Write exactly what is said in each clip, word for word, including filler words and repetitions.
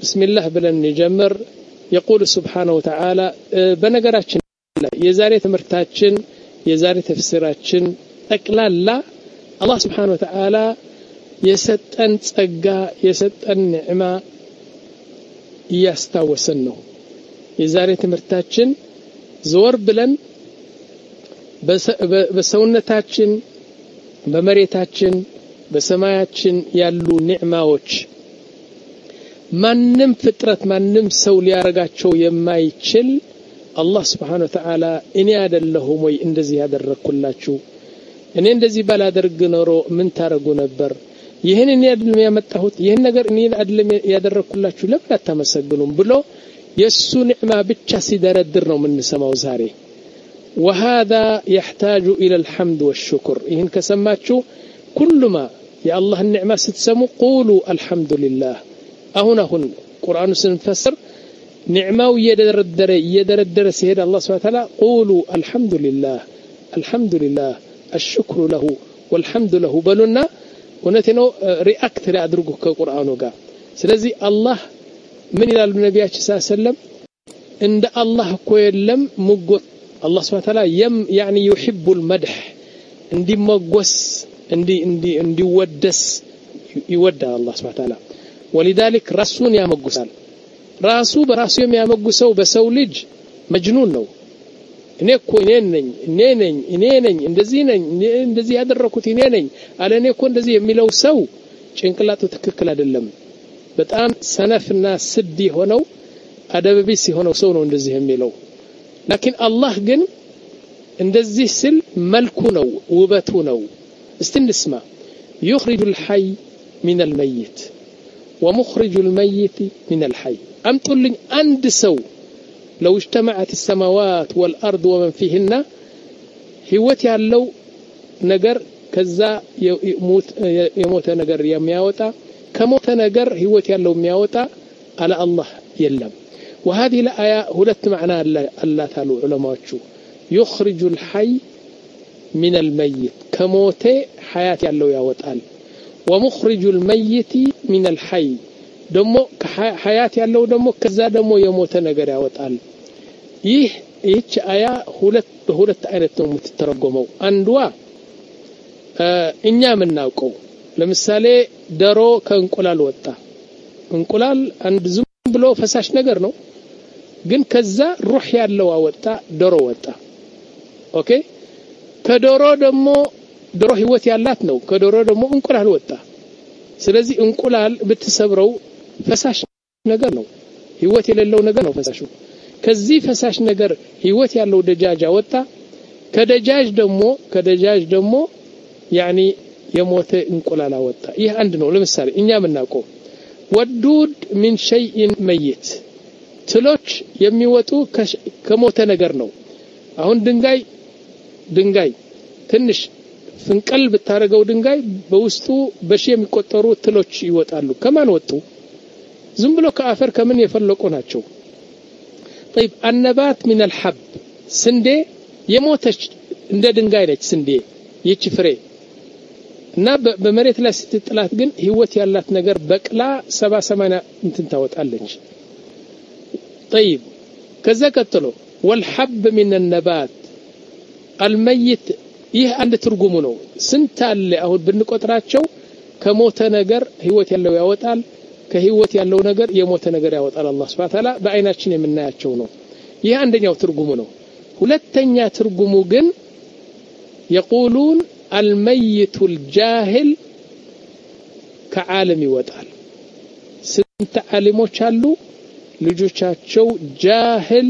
بسم الله بلن نجمر يقول سبحانه وتعالى بنغراችን የዛሬ ትምርታችን የዛሬ ተፍሲራችን ጠቅላላ አላህ Subhanahu Wa Ta'ala የሰጠን ጸጋ የሰጠን ኒዕማ ያስታወሰን ነው የዛሬ ትምርታችን ዞር ብለን በሰውነታችን በመሬታችን በሰማያችን ያሉ ኒዕማዎች ማንንም ፍጥረት ማንንም ሰው ሊያረጋቸው የማይችል አላህ Subhanahu Wa Ta'ala እኔ አይደለሁም ወይ እንደዚህ ያደረኩላችሁ እኔ እንደዚህ ባላደርግ ኖሮ ምን ታረጉ ነበር ይሄን እኔ አይደለም ያመጣሁት ይሄን ነገር እኔ አይደለም ያደረኩላችሁ ለምን አታመሰግኑም ብሎ የሱ ኒዕማ ብቻ ሲደረድር ነው ምን ሰማው ዛሬ وهذا يحتاج الى الحمد والشكر ይሄን ከሰማችሁ كلما يا الله النعمه ስትሰሙ قولوا الحمد لله አሁን አሁን ቁርአኑ ስንፈስር ኒዕማው እየደረደረ እየደረደረ ሲሄድ አላህ Subhanahu Wa Ta'ala قولوا الحمد لله الحمد لله الشكر له والحمد له በሉና ወነተነው ሪአክት ያድርጉ ከቁርአኑ ጋር ስለዚህ አላህ ምን ይላል ነብያችን ሰለላሁ ዐለይሂ ወሰለም እንደ አላህ እኮ የለም ሙጎት አላህ Subhanahu Wa Ta'ala يم يعني يحب المدح እንዲመጎስ እንዲ እንዲ እንዲወደስ ይወዳል አላህ Subhanahu Wa Ta'ala ولذلك رسول ያመጉሳል ራሱ በራሱ የሚያመጉሰው በሰው ልጅ መጅኑን ነው እኔ እኮ እኔ ነኝ እኔ ነኝ እኔ ነኝ እንደዚህ ነኝ እንደዚህ ያደረኩት እኔ ነኝ አለ እኔ እኮ እንደዚህ የሚለው ሰው ጭንቅላቱ ትክክል አይደለም በጣም ሰነፍና ስድ ሆነው አደበቢስ ሆነው ሰው ነው እንደዚህ የሚለው لكن الله ግን እንደዚህ ስል መልኩ ነው ውበቱ ነው እስቲ እንስማ يخرج الحي من الميت ومخرج الميت من الحي أمطلن عند سو لو اجتمعت السماوات والأرض ومن فيهن هوت ያለው ነገር ከዛ يموت يموت ነገር የሚያወጣ ከሞተ ነገር ህይወት ያለው የሚያወጣ على الله يلم وهذه الآية ሁለት معنى الله تعالى علماءዎቹ يخرج الحي من الميت ከሞተ حياة ያለው ያወጣል ومخرج الميت من الحي ደሞ ከሐያት ያለው ደሞ ከዛ ደሞ የሞተ ነገር ያወጣል ይህ እቺ አያ ሁለት በሁለት አይነት ነው የምትተረጎመው አንዷ እኛ ምናውቀው ለምሳሌ ደሮ ከእንቁላል ወጣ እንቁላል አንድ ዝም ብሎ ፈሳሽ ነገር ነው ግን ከዛ ሩህ ያለው አወጣ ደሮ ወጣ ኦኬ ከዶሮ ደሞ ዶሮ ህይወት ያላት ነው ከዶሮ ደሞ እንቁላል ወጣ ስለዚህ እንቁላል ብትሰብረው ፈሳሽ ነገር ነው ህይወት የሌለው ነገር ነው ፈሳሹ ከዚህ ፈሳሽ ነገር ህይወት ያለው ደጃጅ ወጣ ከደጃጅ ደሞ ከደጃጅ ደሞ يعني የሞተ እንቁላል ወጣ ይህ አንድ ነው ለምሳሌ እኛ ምናውቀው ወዱድ من شيء ميت ትሎች የሚወጡ ከሞተ ነገር ነው አሁን ድንጋይ ድንጋይ ትንሽ ፍንቀል ብታረገው ድንጋይ በውስጡ በሺ የሚቆጠሩ ትሎች ይወጣሉ ከማን ወጡ ዝም ብሎ ከአፈር ከምን የፈለቁ ናቸው طيب النبات من الحب ስንዴ የሞተች እንደ ድንጋይ ነች ስንዴ ይቺ ፍሬ እና በመሬት ላይ ስትጥላት ግን ህይወት ያላት ነገር በቅላ ሰባ ሰማንያ እንትን ታወጣለች طيب ከዛ ቀጥሎ والحب من النبات الميت ይህ አንድ ትርጉሙ ነው ስንት አለ አሁን ብንቆጥራቸው ከሞተ ነገር ህይወት ያለው ያወጣል ከህይወት ያለው ነገር የሞተ ነገር ያወጣል አላህ Subhanahu Wa Ta'ala በአይናችን የምናያቸው ነው ይህ አንደኛው ትርጉሙ ነው ሁለተኛ ትርጉሙ ግን يقولون الميت الجاهل كعالم ይወጣል ስንት ዓሊሞች አሉ ልጆቻቸው ጃህል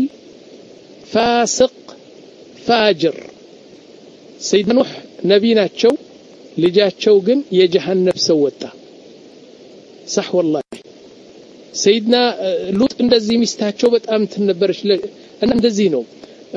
ፋሲቅ ፋጅር سيدنا نوح نبي ናቸው ልጃቸው ግን የጀሃነም ሰው ወጣ صح والله سيدنا ሉጥ እንደዚህ ሚስታቸው በጣም ተነበረች እና እንደዚህ ነው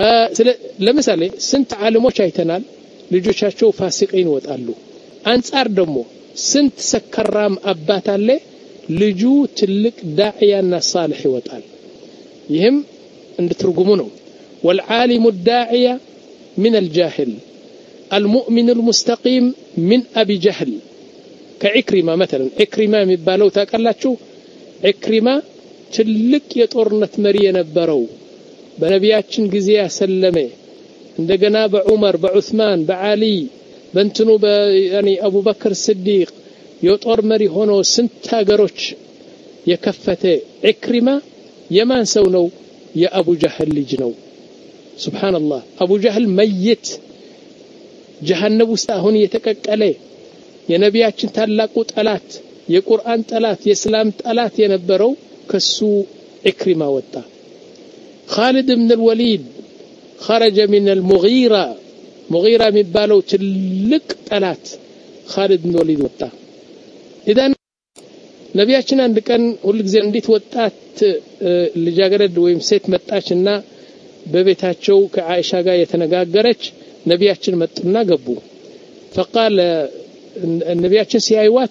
ለምሳሌ ስንት ዓለሞች አይተናል ልጆቻቸው ፋሲቂን ወጣሉ አንጻር ደግሞ ስንት ሰከራም አባት አለ ልጁ ትልቅ ዳዒያና صالح ይወጣል ይህም እንድትርጉሙ ነው والعالم الداعية من الجاهل المؤمن المستقيم من أبي جهل كعكرمة مثلا عكرمة مبالو تاكلاتشو عكرمة ትልቅ የጦርነት መሪ የነበረው በነቢያችን ጊዜ ያሰለመ እንደገና በዑመር በዑስማን በአሊ በእንትኑ በያኒ አቡበክር ስዲቅ የጦር መሪ ሆኖ ስንት ሀገሮች የከፈተ ኢክሪማ የማን ሰው ነው? የአቡ ጀህል ልጅ ነው። ሱብሃንአላህ አቡ ጀህል መይት ጀሃነም ውስጥ አሁን የተቀቀለ የነቢያችን ታላቁ ጠላት የቁርአን ጠላት የእስላም ጠላት የነበረው ከሱ ኢክሪማ ወጣ። خالد بن الوليد خرج من المغيرة مغيرة የሚባለው ትልቅ ጠላት خالد بن الوليد ወጣ። اذا ነቢያችን አንድ ቀን ሁሉ ጊዜ እንዴት ወጣት ልጃገረድ ወይም ሴት መጣችና በቤታቸው ከአይሻ ጋር የተነጋገረች ነቢያችን መጡና ገቡ። فقال ነቢያችን ሲያዩዋት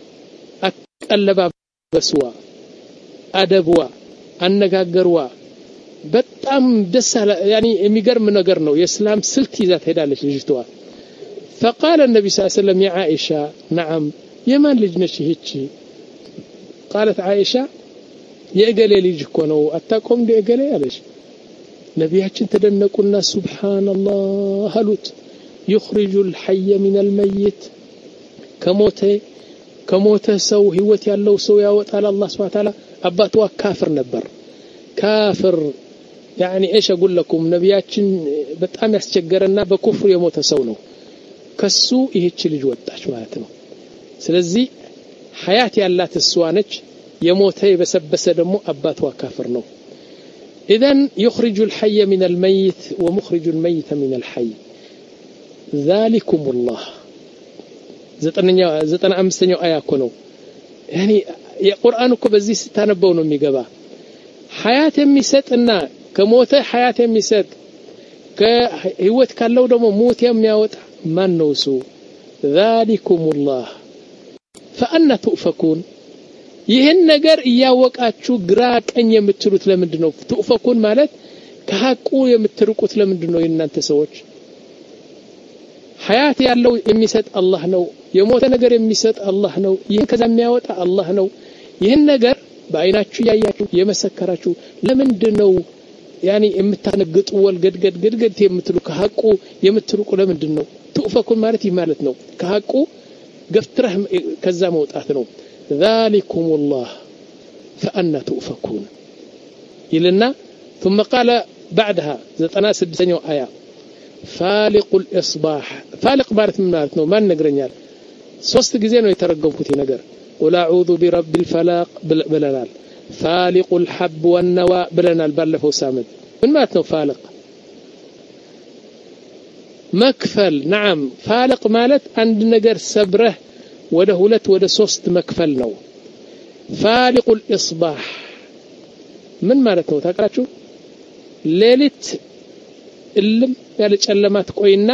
አቀለባበስዋ አደብዋ አነጋገርዋ በጣም ደስ ያኒ የሚገርም ነገር ነው። የእስላም ስልት ይዛ ትሄዳለች ልጅቷ። فقال النبي صلى الله عليه وسلم يا عائشة نعم የማን ልጅ ነሽ ይህቺ? قالت عائشة የእገሌ ልጅ እኮ ነው አታቆም የእገሌ አለች። ነቢያችን ተደነቁና ሱብሃንአላህ አሉት يخرج الحي من الميت ከሞተ ከሞተ ሰው ህይወት ያለው ሰው ያወጣል አላህ Subhanahu Wa Ta'ala። አባቷ ካፍር ነበር ካፍር يعني ايش اقول لكم ነቢያችን በጣም ያስቸገረና በኩፍር የሞተ ሰው ነው ከሱ ይህች ልጅ ወጣች ማለት ነው። ስለዚህ ሐያት ያላት እሷ ነች የሞተ የበሰበሰ ደግሞ አባቷ ካፍር ነው። اذا يخرج الحي من الميت ومخرج الميت من الحي ذلكم الله ዘጠነኛው ዘጠና አምስተኛው አያ እኮ ነው። يعني የቁርአን እኮ በዚህ ስታነበው ነው የሚገባ። ሐያት የሚሰጥና ከሞተ ሐያት የሚሰጥ ከህይወት ካለው ደግሞ ሞት የሚያወጣ ማን ነው እሱ? ذلكم الله فأنا تؤفكون ይህን ነገር እያወቃችሁ ግራ ቀኝ የምትሉት ለምንድነው? تؤفكون ማለት ከሐቁ የምትርቁት ለምንድነው? የእናንተ ሰዎች ሐያት ያለው የሚሰጥ አላህ ነው የሞተ ነገር የሚሰጥ አላህ ነው ይህን ከዛ የሚያወጣ አላህ ነው። ይህን ነገር በአይናችሁ ያያችሁ የመሰከራችሁ ለምንድነው يعني የምታነግጡ ወልገድገድ ገድገድ የምትሉ ከሐቁ የምትርቁ ለምንድነው? تؤفكون ማለት ይህ ማለት ነው ከሐቁ ገፍትረህ ከዛ መውጣት ነው። ذلكم الله فأنا تؤفكون ይልና ثم قال بعدها ዘጠና ስድስተኛው አያ فالق الإصباح فالق ማለት ምን ማለት ነው? ማን ነግረኛል? ሶስት ጊዜ ነው የተረገምኩት ነገር قل أعوذ برب الفلق بلنال فالق الحب والنوى بلنال ባለፈው ሳምንት ምን ማለት ነው? فالق መክፈል نعم فالق ማለት አንድ ነገር ሰብረህ ወደ ሁለት ወደ ሶስት መክፈል ነው። فالق الإصباح ምን ማለት ነው ታውቃላችሁ? ሌሊት እልም ያለ ጨለማት ቆይና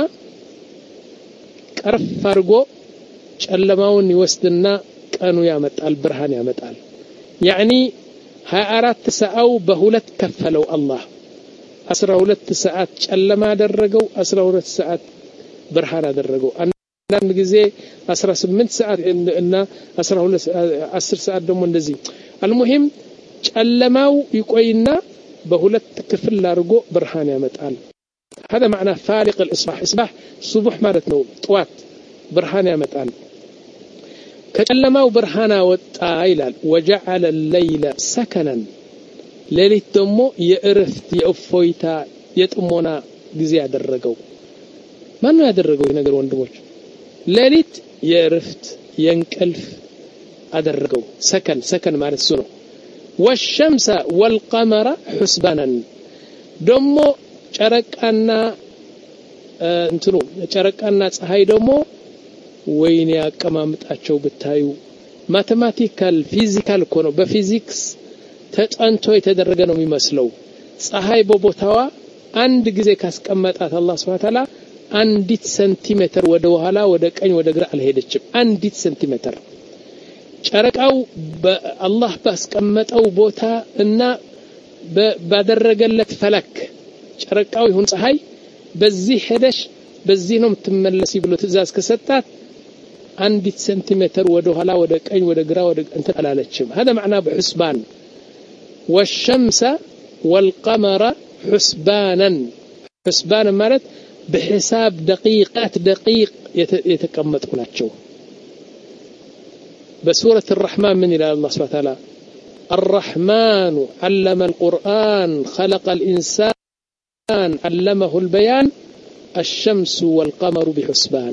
ቀርፍ አድርጎ ጨለማውን ይወስድና ቀኑ ያመጣል ብርሃን ያመጣል። يعني ሃያ አራት ሰዓው በሁለት ከፈለው አላህ አስራ ሁለት ሰዓት ጨለማ አደረገው አስራ ሁለት ሰዓት ብርሃን አደረገው። አንዳንድ ጊዜ አስራ ስምንት ሰዓት እና አስራ ሁለት አስር ሰዓት ደግሞ እንደዚህ المهم ጨለማው ይቆይና በሁለት ክፍል አድርጎ ብርሃን ያመጣል። هذا معنى فالق الإصباح إصباح صبح ማለት ነው طوات برهان ያመጣል። ከጨለማው ብርሃን ወጣ ይላል وجعل الليل سكنا ሌሊት ደግሞ የእረፍት የእፎይታ የጥሞና ጊዜ ያደረገው ማን ነው ያደረገው ነገር ወንድሞች? ሌሊት የእረፍት የእንቅልፍ አደረገው። ሰከን ሰከን ማለት እሱ ነው። والشمس والقمر حسبانا ደግሞ ጨረቃና እንትኑ ጨረቃና ፀሐይ ደግሞ ወይኔ ያቀማምጣቸው ብታዩ ማቴማቲካል ፊዚካል እኮ ነው በፊዚክስ ተጠንቶ የተደረገ ነው የሚመስለው። ፀሐይ በቦታዋ አንድ ጊዜ ካስቀመጣት አላህ Subhanahu Wa Ta'ala አንዲት ሴንቲሜትር ወደ ኋላ ወደ ቀኝ ወደ ግራ አልሄደችም። አንዲት ሴንቲሜትር ጨረቃው በአላህ ባስቀመጠው ቦታ እና ባደረገለት ፈለክ ጨረቃው ይሁን ፀሐይ በዚህ ሄደሽ በዚህ ነው የምትመለሲ ብሎ ትእዛዝ ከሰጣት አንዲት ሴንቲሜትር ወደ ኋላ ወደ ቀኝ ወደ ግራ ወደ እንተ አላለችም። هذا معناه بحسبان والشمس والقمر حسبانا حسبان ማለት بحساب دقيقات دقيق يتቀመጡ ናቸው بسورة الرحمن من إلى الله سبحانه وتعالى الرحمن علم القرآن خلق الإنسان علمه البيان الشمس والقمر بحسبان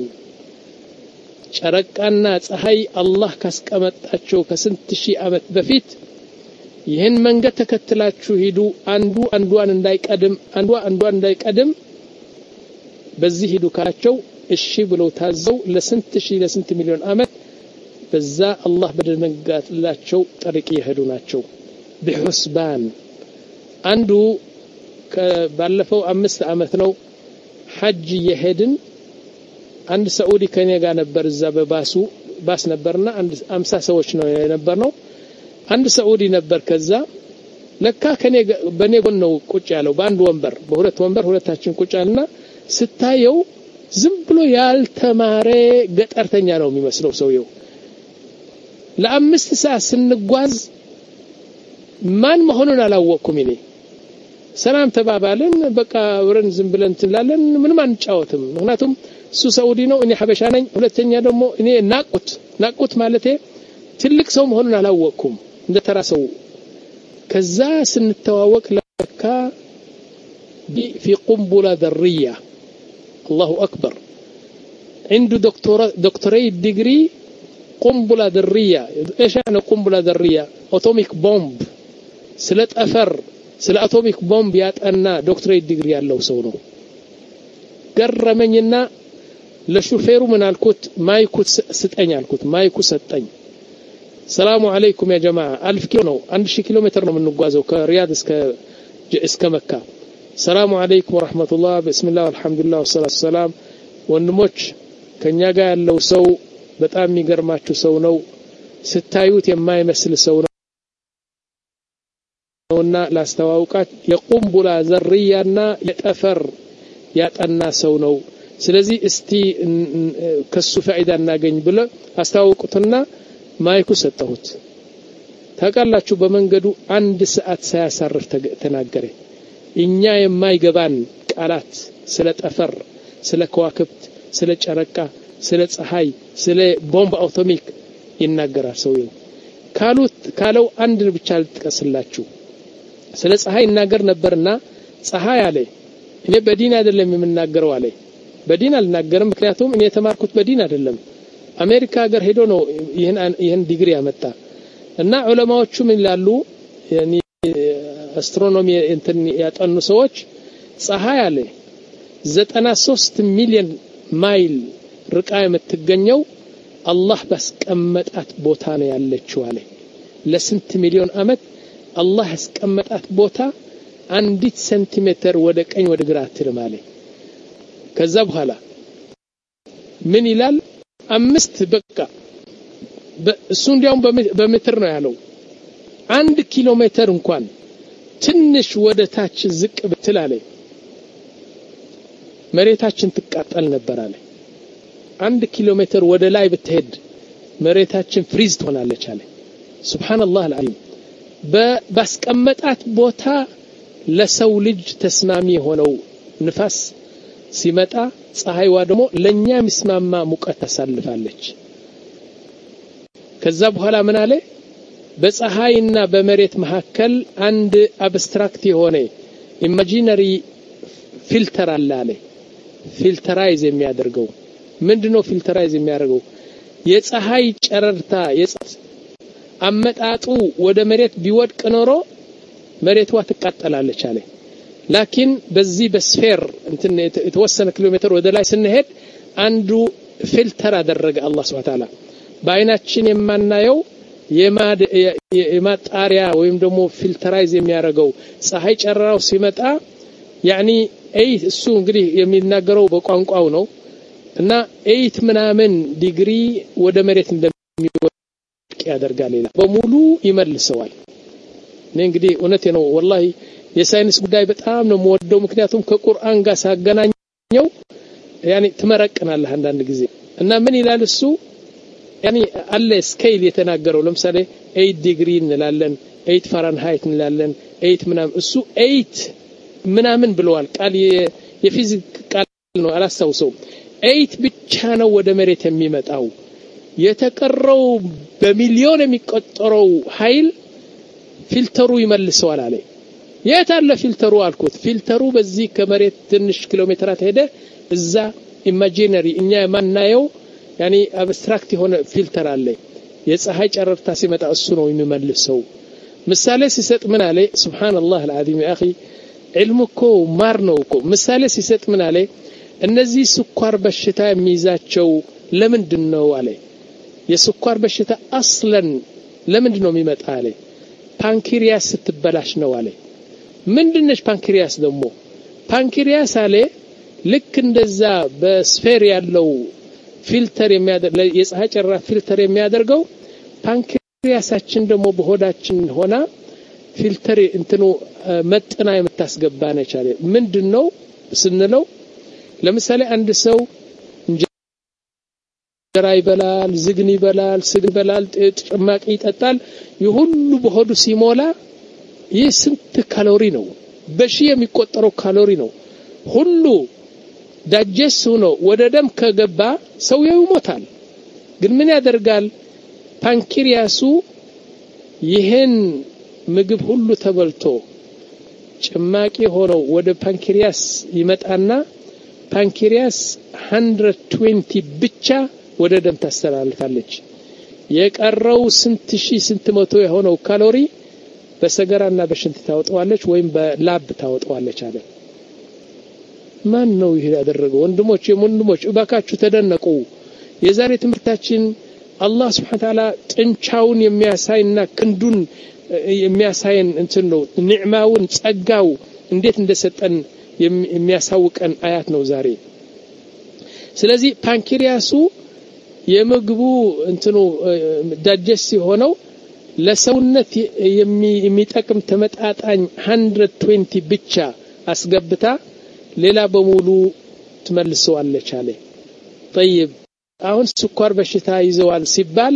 ጨረቃና ፀሐይ አላህ ካስቀመጣቸው ከስንት ሺህ ዓመት በፊት ይህን መንገድ ተከትላችሁ ሂዱ አንዱ አንዱን እንዳይቀድም አንዱ አንዱን እንዳይቀድም በዚህ ሂዱ ካላቸው እሺ ብለው ታዘው ለስንት ሺህ ለስንት ሚሊዮን ዓመት በዛ አላህ በደነጋላቸው ጠሪቅ ይሄዱ ናቸው بحسبان አንዱ ባለፈው አምስት ዓመት ነው ሐጅ የሄድን አንድ ሳዑዲ ከኔ ጋር ነበር እዛ በባሱ ባስ ነበርና አንድ አምሳ ሰዎች ነው የነበርነው አንድ ሳዑዲ ነበር ከዛ ለካ ከኔ በኔ ጎን ነው ቁጭ ያለው በአንድ ወንበር በሁለት ወንበር ሁለታችን ቁጭ አልና ስታየው ዝም ብሎ ያልተማረ ገጠርተኛ ነው የሚመስለው ሰውየው ለአምስት ሰዓት ስንጓዝ ማን መሆኑን አላወቅኩም እኔ ሰላም ተባባልን በቃ ወረን ዝም ብለን ትላለን ምንም አንጫወትም ምክንያቱም እሱ ሳዑዲ ነው እኔ ሐበሻ ነኝ ሁለተኛ ደግሞ እኔ ናቁት ናቁት ማለቴ ትልቅ ሰው መሆኑን አላወቅኩም እንደ ተራ ሰው ከዛ ስንተዋወቅ ለካ في قنبلة ذرية الله أكبر عنده دكتوراه دكتوراه ديجري قنبلة ذرية ايش يعني قنبلة ذرية اتوميك بومب سلة أفر سلة اتوميك بومب ياتنا دكتوراه ديجري ያለው ሰው ነው ገረመኝና ለሹፌሩ ምን አልኩት ማይኩ ስጠኝ አልኩት ማይኩ ሰጠኝ ሰላም አለይኩም ያ ጀማዓ አልፍ ኪሎ ነው አንድ ሺህ ኪሎ ሜትር ነው የምንጓዘው ከሪያድ እስከ እስከ መካ ሰላም አለይኩም ወራህመቱላህ ቢስሚላህ ወልሐምዱሊላህ ወሰላቱ ሰላም ወንድሞች ከኛ ጋር ያለው ሰው በጣም የሚገርማችሁ ሰው ነው ስታዩት የማይመስል ሰው ነውና ላስተዋውቃት የቁንቡላ ዘርያና የጠፈር ያጠና ሰው ነው ስለዚህ እስቲ ከሱ ፋይዳ እናገኝ ብለ አስተዋውቁትና ማይኩ ሰጠሁት ታቃላችሁ በመንገዱ አንድ ሰዓት ሳያሳርፍ ተናገረ እኛ የማይገባን ቃላት ስለ ጠፈር ስለ ከዋክብት ስለ ጨረቃ ስለ ፀሐይ ስለ ቦምብ አውቶሚክ ይናገራል ሰውየው ካሉት ካለው አንድ ብቻ ልጥቀስላችሁ ስለ ፀሐይ ይናገር ነበርና ፀሐይ አለ እኔ በዲን አይደለም የምናገረው አለ በዲን አልናገርም ምክንያቱም እኔ የተማርኩት በዲን አይደለም አሜሪካ ሀገር ሄዶ ነው ይሄን ይሄን ዲግሪ ያመጣ እና ዑለማዎቹ ምን ይላሉ ያኒ አስትሮኖሚ እንትን ያጠኑ ሰዎች ፀሐይ አለ ዘጠና ሶስት ሚሊዮን ማይል ርቃ የምትገኘው አላህ ባስቀመጣት ቦታ ነው ያለችው አለ ለስንት ሚሊዮን አመት አላህ ያስቀመጣት ቦታ አንዲት ሴንቲሜትር ወደ ቀኝ ወደ ግራ አትልም አለ ከዛ በኋላ ምን ይላል አምስት በቃ እሱ እንዲያውም በሜትር ነው ያለው አንድ ኪሎ ሜትር እንኳን ትንሽ ወደ ታች ዝቅ ብትል አለ መሬታችን ትቃጠል ነበር አለ አንድ ኪሎ ሜትር ወደ ላይ ብትሄድ መሬታችን ፍሪዝ ትሆናለች አለ ሱብሃንአላህ አልዓሊም በባስቀመጣት ቦታ ለሰው ልጅ ተስማሚ ሆነው ንፋስ ሲመጣ ፀሐይዋ ደግሞ ለኛ ምስማማ ሙቀት ታሳልፋለች ከዛ በኋላ ምን አለ በፀሐይና በመሬት መካከል አንድ አብስትራክት የሆነ ኢማጂነሪ ፊልተር አለ አለ ፊልተራይዝ የሚያደርገው ምንድነው ፊልተራይዝ የሚያደርገው የፀሐይ ጨረርታ የፀሐይ አመጣጡ ወደ መሬት ቢወድቅ ኖሮ መሬቷ ትቃጠላለች አለ ላኪን በዚህ በስፌር እንትን የተወሰነ ኪሎ ሜትር ወደ ላይ ስንሄድ አንዱ ፊልተር አደረገ አላህ Subhanahu Wa Ta'ala በአይናችን የማናየው የማጣሪያ ወይም ደግሞ ፊልተራይዝ የሚያደርገው ፀሐይ ጨረራው ሲመጣ ያኒ አይ እሱ እንግዲህ የሚናገረው በቋንቋው ነው እና ኤይት ምናምን ዲግሪ ወደ መሬት እንደሚወድቅ ያደርጋል ሌላ በሙሉ ይመልሰዋል እኔ እንግዲህ እውነቴ ነው ወላሂ የሳይንስ ጉዳይ በጣም ነው የምወደው ምክንያቱም ከቁርአን ጋር ሳገናኘው ያኒ ትመረቅናለህ አንዳንድ ጊዜ እና ምን ይላል እሱ ያኒ አለ ስኬል የተናገረው ለምሳሌ ኤይት ዲግሪ እንላለን eight ፋራንሃይት እንላለን eight ምናምን እሱ eight ምናምን ብለዋል ቃል የፊዚክ ቃል ነው አላስተውሰው eight ብቻ ነው ወደ መሬት የሚመጣው የተቀረው በሚሊዮን የሚቆጠረው ኃይል ፊልተሩ ይመልሰዋል አለ የታለ ፊልተሩ አልኩት ፊልተሩ በዚህ ከመሬት ትንሽ ኪሎ ሜትራት ሄደ እዛ ኢማጂነሪ እኛ ማናየው يعني abstract የሆነ ፊልተር አለ የፀሐይ ጨረርታ ሲመጣ እሱ ነው የሚመልሰው ምሳሌ ሲሰጥ ምን አለ ሱብሃንአላህ العظيم يا اخي علمኮ ማር ነው እኮ ምሳሌ ሲሰጥ ምን አለ እነዚህ ስኳር በሽታ የሚይዛቸው ለምንድን ነው አለ የስኳር በሽታ አስለን ለምንድን ነው የሚመጣ አለ ፓንክሪያስ ስትበላሽ ነው አለ ምንድነሽ ፓንክሪያስ ደግሞ ፓንክሪያስ አለ ልክ እንደዛ በስፌር ያለው ፊልተር የሚያደርግ የፀሐይ ጨረር ፊልተር የሚያደርገው ፓንክሪያሳችን ደግሞ በሆዳችን ሆና ፊልተር እንትኑ መጥና የምታስገባ ነች አለ ምንድነው ስንለው ለምሳሌ አንድ ሰው እንጀራ ይበላል ዝግን ይበላል ስግ ይበላል ጭማቂ ይጠጣል ይሁሉ በሆዱ ሲሞላ ይህ ስንት ካሎሪ ነው በሺ የሚቆጠረው ካሎሪ ነው ሁሉ ዳጀስ ሆኖ ወደ ደም ከገባ ሰውየው ይሞታል ግን ምን ያደርጋል ፓንክሪያሱ ይሄን ምግብ ሁሉ ተበልቶ ጭማቂ ሆኖ ወደ ፓንክሪያስ ይመጣና ፓንክሪያስ one twenty ብቻ ወደ ደም ታስተላልፋለች የቀረው ስንት ሺህ ስንት መቶ የሆነው ካሎሪ በሰገራና በሽንት ታወጣዋለች ወይም በላብ ታወጣዋለች አለ ማን ነው ይሄ ያደረገው ወንድሞች የወንድሞች እባካችሁ ተደነቁ የዛሬ ትምርታችን አላህ Subhanahu Ta'ala ጥንቻውን የሚያሳይና ክንዱን የሚያሳየን እንትን ነው ንዕማውን ጸጋው እንዴት እንደሰጠን የሚያሳውቀን አያት ነው ዛሬ ስለዚህ ፓንክሪያሱ የምግቡ እንትኑ ዳጀስ ሆነው ለሰውነት የሚጠቅም ተመጣጣኝ one twenty ብቻ አስገብታ ሌላ በሙሉ ትመልሰዋለች አለ طيب አሁን ስኳር በሽታ ይዘዋል ሲባል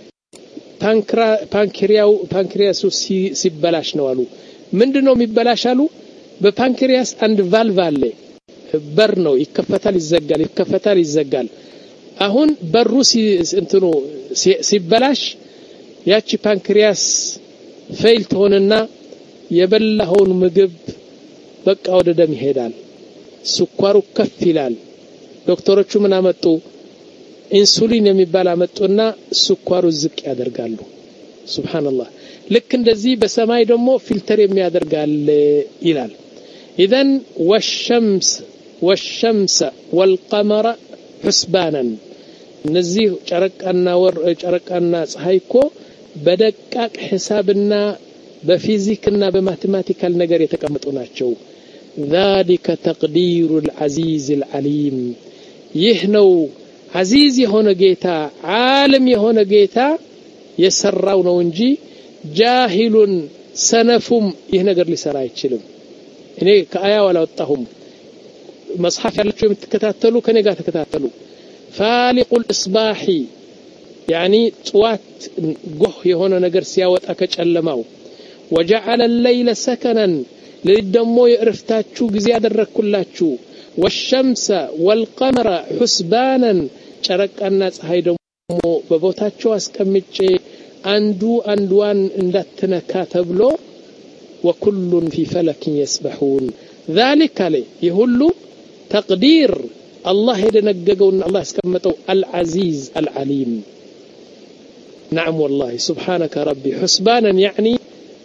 ፓንክሪያው ፓንክሪያሱ ሲበላሽ ነው አሉ ምንድነው የሚበላሽ አሉ በፓንክሪያስ አንድ ቫልቭ አለ በር ነው ይከፈታል ይዘጋል ይከፈታል ይዘጋል አሁን በሩ እንትኑ ሲበላሽ ያቺ ፓንክሪያስ ፌል ትሆንና የበላውን ምግብ በቃ ወደ ደም ይሄዳል ስኳሩ ከፍ ይላል ዶክተሮቹ ምን አመጡ ኢንሱሊን የሚባል አመጡና ስኳሩ ዝቅ ያደርጋሉ ሱብሃንአላህ ልክ እንደዚህ በሰማይ ደግሞ ፊልተር የሚያደርጋል ይላል ኢዘን ወሸምስ ወሸምስ ወልቀመር حسبانا እነዚህ ጨረቃና ወር ጨረቃና ፀሐይኮ በደቃቅ ሒሳብና በፊዚክና በማቴማቲካል ነገር የተቀመጡ ናቸው ذلك تقدير العزيز العليم ይህነው عزيز የሆነ ጌታ ዓለም የሆነ ጌታ የሰራው ነው እንጂ ጃሂሉን ሰነፉም ይህ ነገር ሊሰራ አይችልም እኔ ከአያው አላወጣሁም መጽሐፍ ያላችሁ የምትከታተሉ ከኔ ጋር ተከታተሉ فالق الاصباح يعني طوات ጎህ የሆነ ነገር ሲያወጣ ከጨለማው وجعل الليل سكنا ለደሞ የእረፍታችሁ ጊዜ ያደረኩላችሁ والشمس والقمر حسبانا ጨረቃና ፀሐይ ደግሞ በቦታቸው አስቀምጬ አንዱ አንዱን እንዳትነካ ተብሎ وكل في فلك يسبحون ذلك عليه يهሉ تقدير الله يدنققون الله اسكمتوا العزيز العليم نعم والله سبحانك ربي حسبانا يعني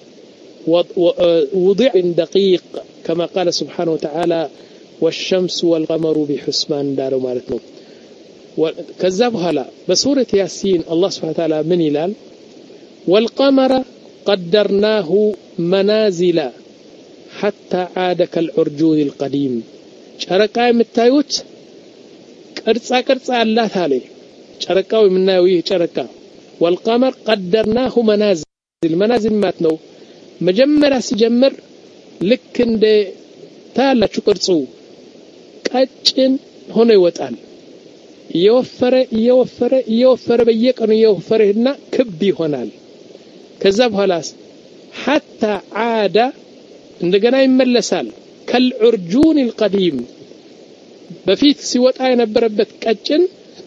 وضع دقيق كما قال سبحانه وتعالى والشمس والقمر بحسبان داروا مالتنا وكذبها لا بسورة ياسين الله سبحانه وتعالى من يلال والقمر قدرناه منازل حتى عاد كالعرجون القديم ጨረቃ የምታዩት ቅርጻ ቅርጻ አላት አለ ጨረቃው የምናየው ይህ ጨረቃ والقمر قدرناه منازل منازل ማለት ነው መጀመሪያ ሲጀምር ልክ እንደ ታላችሁ ቅርጹ ቀጭን ሆኖ ይወጣል እየወፈረ እየወፈረ እየወፈረ በየቀኑ እየወፈረና ክብ ይሆናል ከዛ በኋላ حتى عاد እንደገና ይመለሳል كالعرجون القديم በፊት ሲወጣ የነበረበት ቀጭን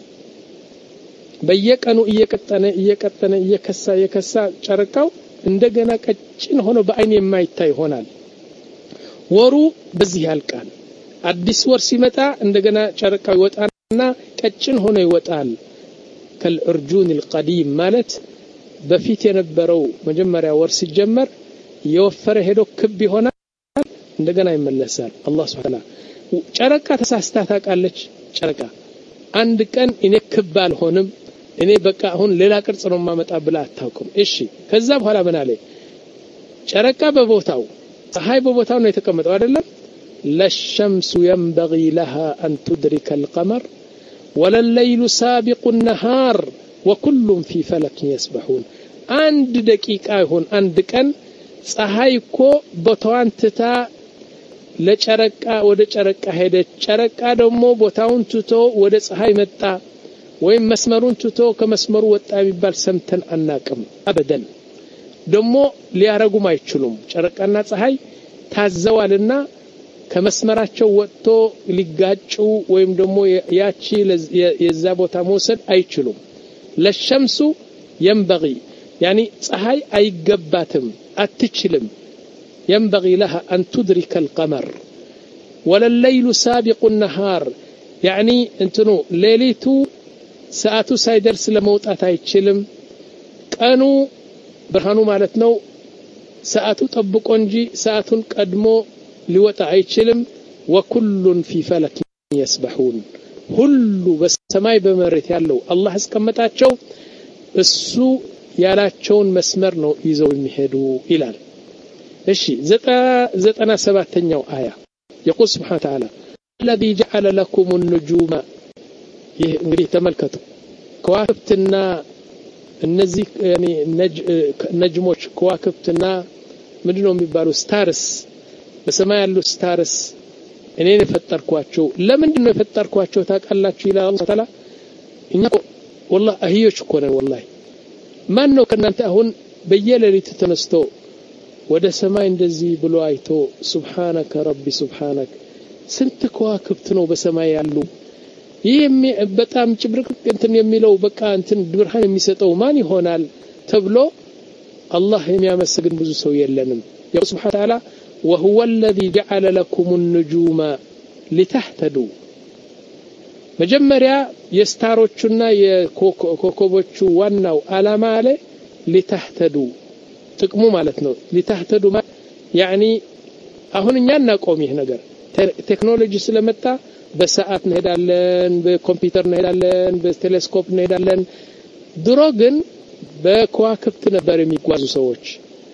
በየቀኑ እየቀጠነ እየቀጠነ እየከሳ እየከሳ ጨረቃው እንደገና ቀጭን ሆኖ በአይን የማይታይ ይሆናል ወሩ በዚህ ያልቃል አዲስ ወር ሲመጣ እንደገና ጨረቃው ይወጣና ቀጭን ሆኖ ይወጣል كالعرجون القديم ማለት በፊት የነበረው መጀመሪያ ወር ሲጀመር የወፈረ ሄዶ ክብ ይሆናል እንደገና ይመለሳል አላህ Subhanahu ጨረቃ ተሳስታ ታውቃለች ጨረቃ አንድ ቀን እኔ ክብ አልሆንም እኔ በቃ አሁን ሌላ ቅርጽ ነው ማመጣ ብላ አታውቅም እሺ ከዛ በኋላ ምን አለ ጨረቃ በቦታው ፀሐይ በቦታው ነው የተቀመጠው አይደለም ለሸምሱ ينبغي لها أن تدرك القمر ولا الليل سابق النهار وكل في فلك يسبحون አንድ ደቂቃ ይሁን አንድ ቀን ፀሐይ እኮ ቦታዋን ትታ ለጨረቃ ወደ ጨረቃ ሄደች ጨረቃ ደግሞ ቦታውን ትቶ ወደ ፀሐይ መጣ ወይም መስመሩን ትቶ ከመስመሩ ወጣ የሚባል ሰምተን አናቅም አበደን ደግሞ ሊያረጉም አይችሉም ጨረቃና ፀሐይ ታዘዋልና ከመስመራቸው ወጥቶ ሊጋጩ ወይም ደግሞ ያቺ የዛ ቦታ መውሰድ አይችሉም ለሸምሱ ينبغي يعني ፀሐይ አይገባትም አትችልም ينبغي لها أن تدرك القمر ولا الليل سابق النهار يعني انتنو ليلتو ساعتو سايدرس لموطات አይችልም ቀኑ ብርሃኑ ማለት ነው ساعتو ጠብቆ እንጂ ሰዓቱን ቀድሞ ሊወጣ አይችልም وكل في فلك يسبحون ሁሉ በሰማይ በመሬት ያለው አላህ አስቀመጣቸው እሱ ያላቸውን መስመር ነው ይዘው የሚሄዱ ይላል እሺ ዘጠና ሰባተኛው አያ يقول سبحانه وتعالى الذي جعل لكم النجوم ይህ እንግዲህ ተመልከቱ ከዋክብትና እነዚህ ያኒ ነጅሞች ከዋክብትና ምንድነው የሚባለው ስታርስ በሰማይ ያሉ ስታርስ እኔ የፈጠርኳቸው ለምንድን ነው የፈጠርኳቸው ታውቃላችሁ ይላል አላህ ተዓላ እኛ والله አህዮች እኮ ነን والله ማን ነው ከናንተ አሁን በየሌሊቱ ተነስቶ ወደ ሰማይ እንደዚህ ብሎ አይቶ ሱብሃንከ ረቢ ሱብሃንከ ስንት ከዋክብት ነው በሰማይ ያሉ ይሄ በጣም ጭብርቅ እንትን የሚለው በቃ እንትን ብርሃን የሚሰጠው ማን ይሆናል ተብሎ አላህ የሚያመሰግን ብዙ ሰው የለንም ያ ሱብሃነ ተዓላ وهو الذي جعل لكم النجوم لتهتدوا መጀመሪያ የስታሮቹና የኮከቦቹ ዋናው አላማ አለ لتهتدوا ጥቅሙ ማለት ነው لتهتدوا يعني አሁን እኛ እናቆም ይሄ ነገር ቴክኖሎጂ ስለመጣ በሰዓት እንሄዳለን በኮምፒውተር እንሄዳለን በቴሌስኮፕ እንሄዳለን ድሮ ግን በከዋክብት ነበር የሚጓዙ ሰዎች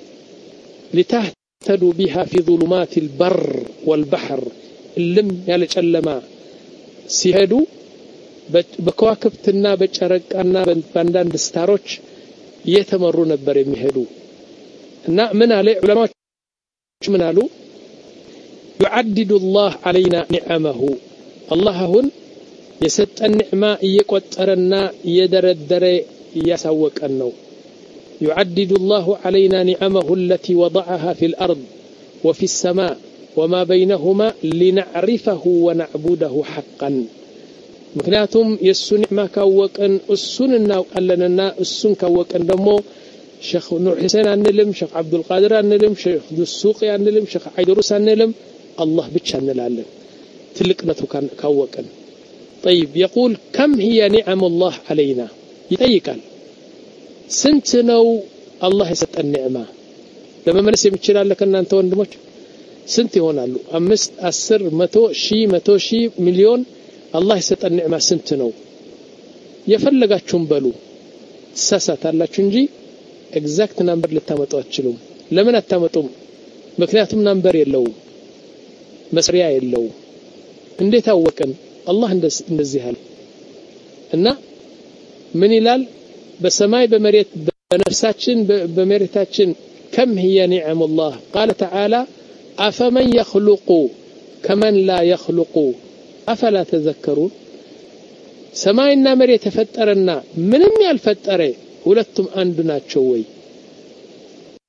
لتهتدوا بها في ظلمات البر والبحر لم ያለ ጨለማ ሲሄዱ በከዋክብትና በጨረቃና በአንዳንድ ስታሮች የተመሩ ነበር የሚሄዱ እና ምን አለ ዑለማዎች ምን አሉ يعدد الله علينا نعمه الله هون يسطن نعمه يقطرنا يدردر يسوقن ነው يعدد الله علينا نعمه التي وضعها في الأرض وفي السماء وما بينهما لنعرفه ونعبده حقا ምክንያቱም የሱ ኒዕማ ካወቀን እሱን እናውቃለንና እሱን ካወቀን ደግሞ ሼኽ ኑር ሁሴን አንልም ሼኽ አብዱል ቃድር አንልም ሼኽ ዱሱቂ አንልም ሼኽ አይድሩስ አንልም الله ብቻ እንላለን ትልቅነቱ ካወቀን طيب يقول كم هي نعم الله علينا ይጠይቃል ስንት ነው አላህ የሰጠን ኒዕማ ለመመለስ የሚችላል ከናንተ ወንድሞች ስንት ይሆናሉ አምስት አስር መቶ ሺህ መቶ ሺህ ሚሊዮን አላህ የሰጠን ኒዕማ ስንት ነው የፈለጋችሁም በሉ ተሳሳታላችሁ እንጂ ኤግዛክት ነምበር ልታመጡ አትችሉም ለምን አታመጡም ምክንያቱም ነምበር የለውም መስሪያ የለውም እንዴት አወቀን አላህ እንደዚህ አለ እና ምን ይላል በሰማይ በመሬት በነፍሳችን በመሬታችን كم هي نعم الله قال تعالى أفمن يخلق كمن لا يخلق أفلا تذكرون سماينا مريت فطرنا منم يالفطره ሁለቱም አንድ ናቸው ወይ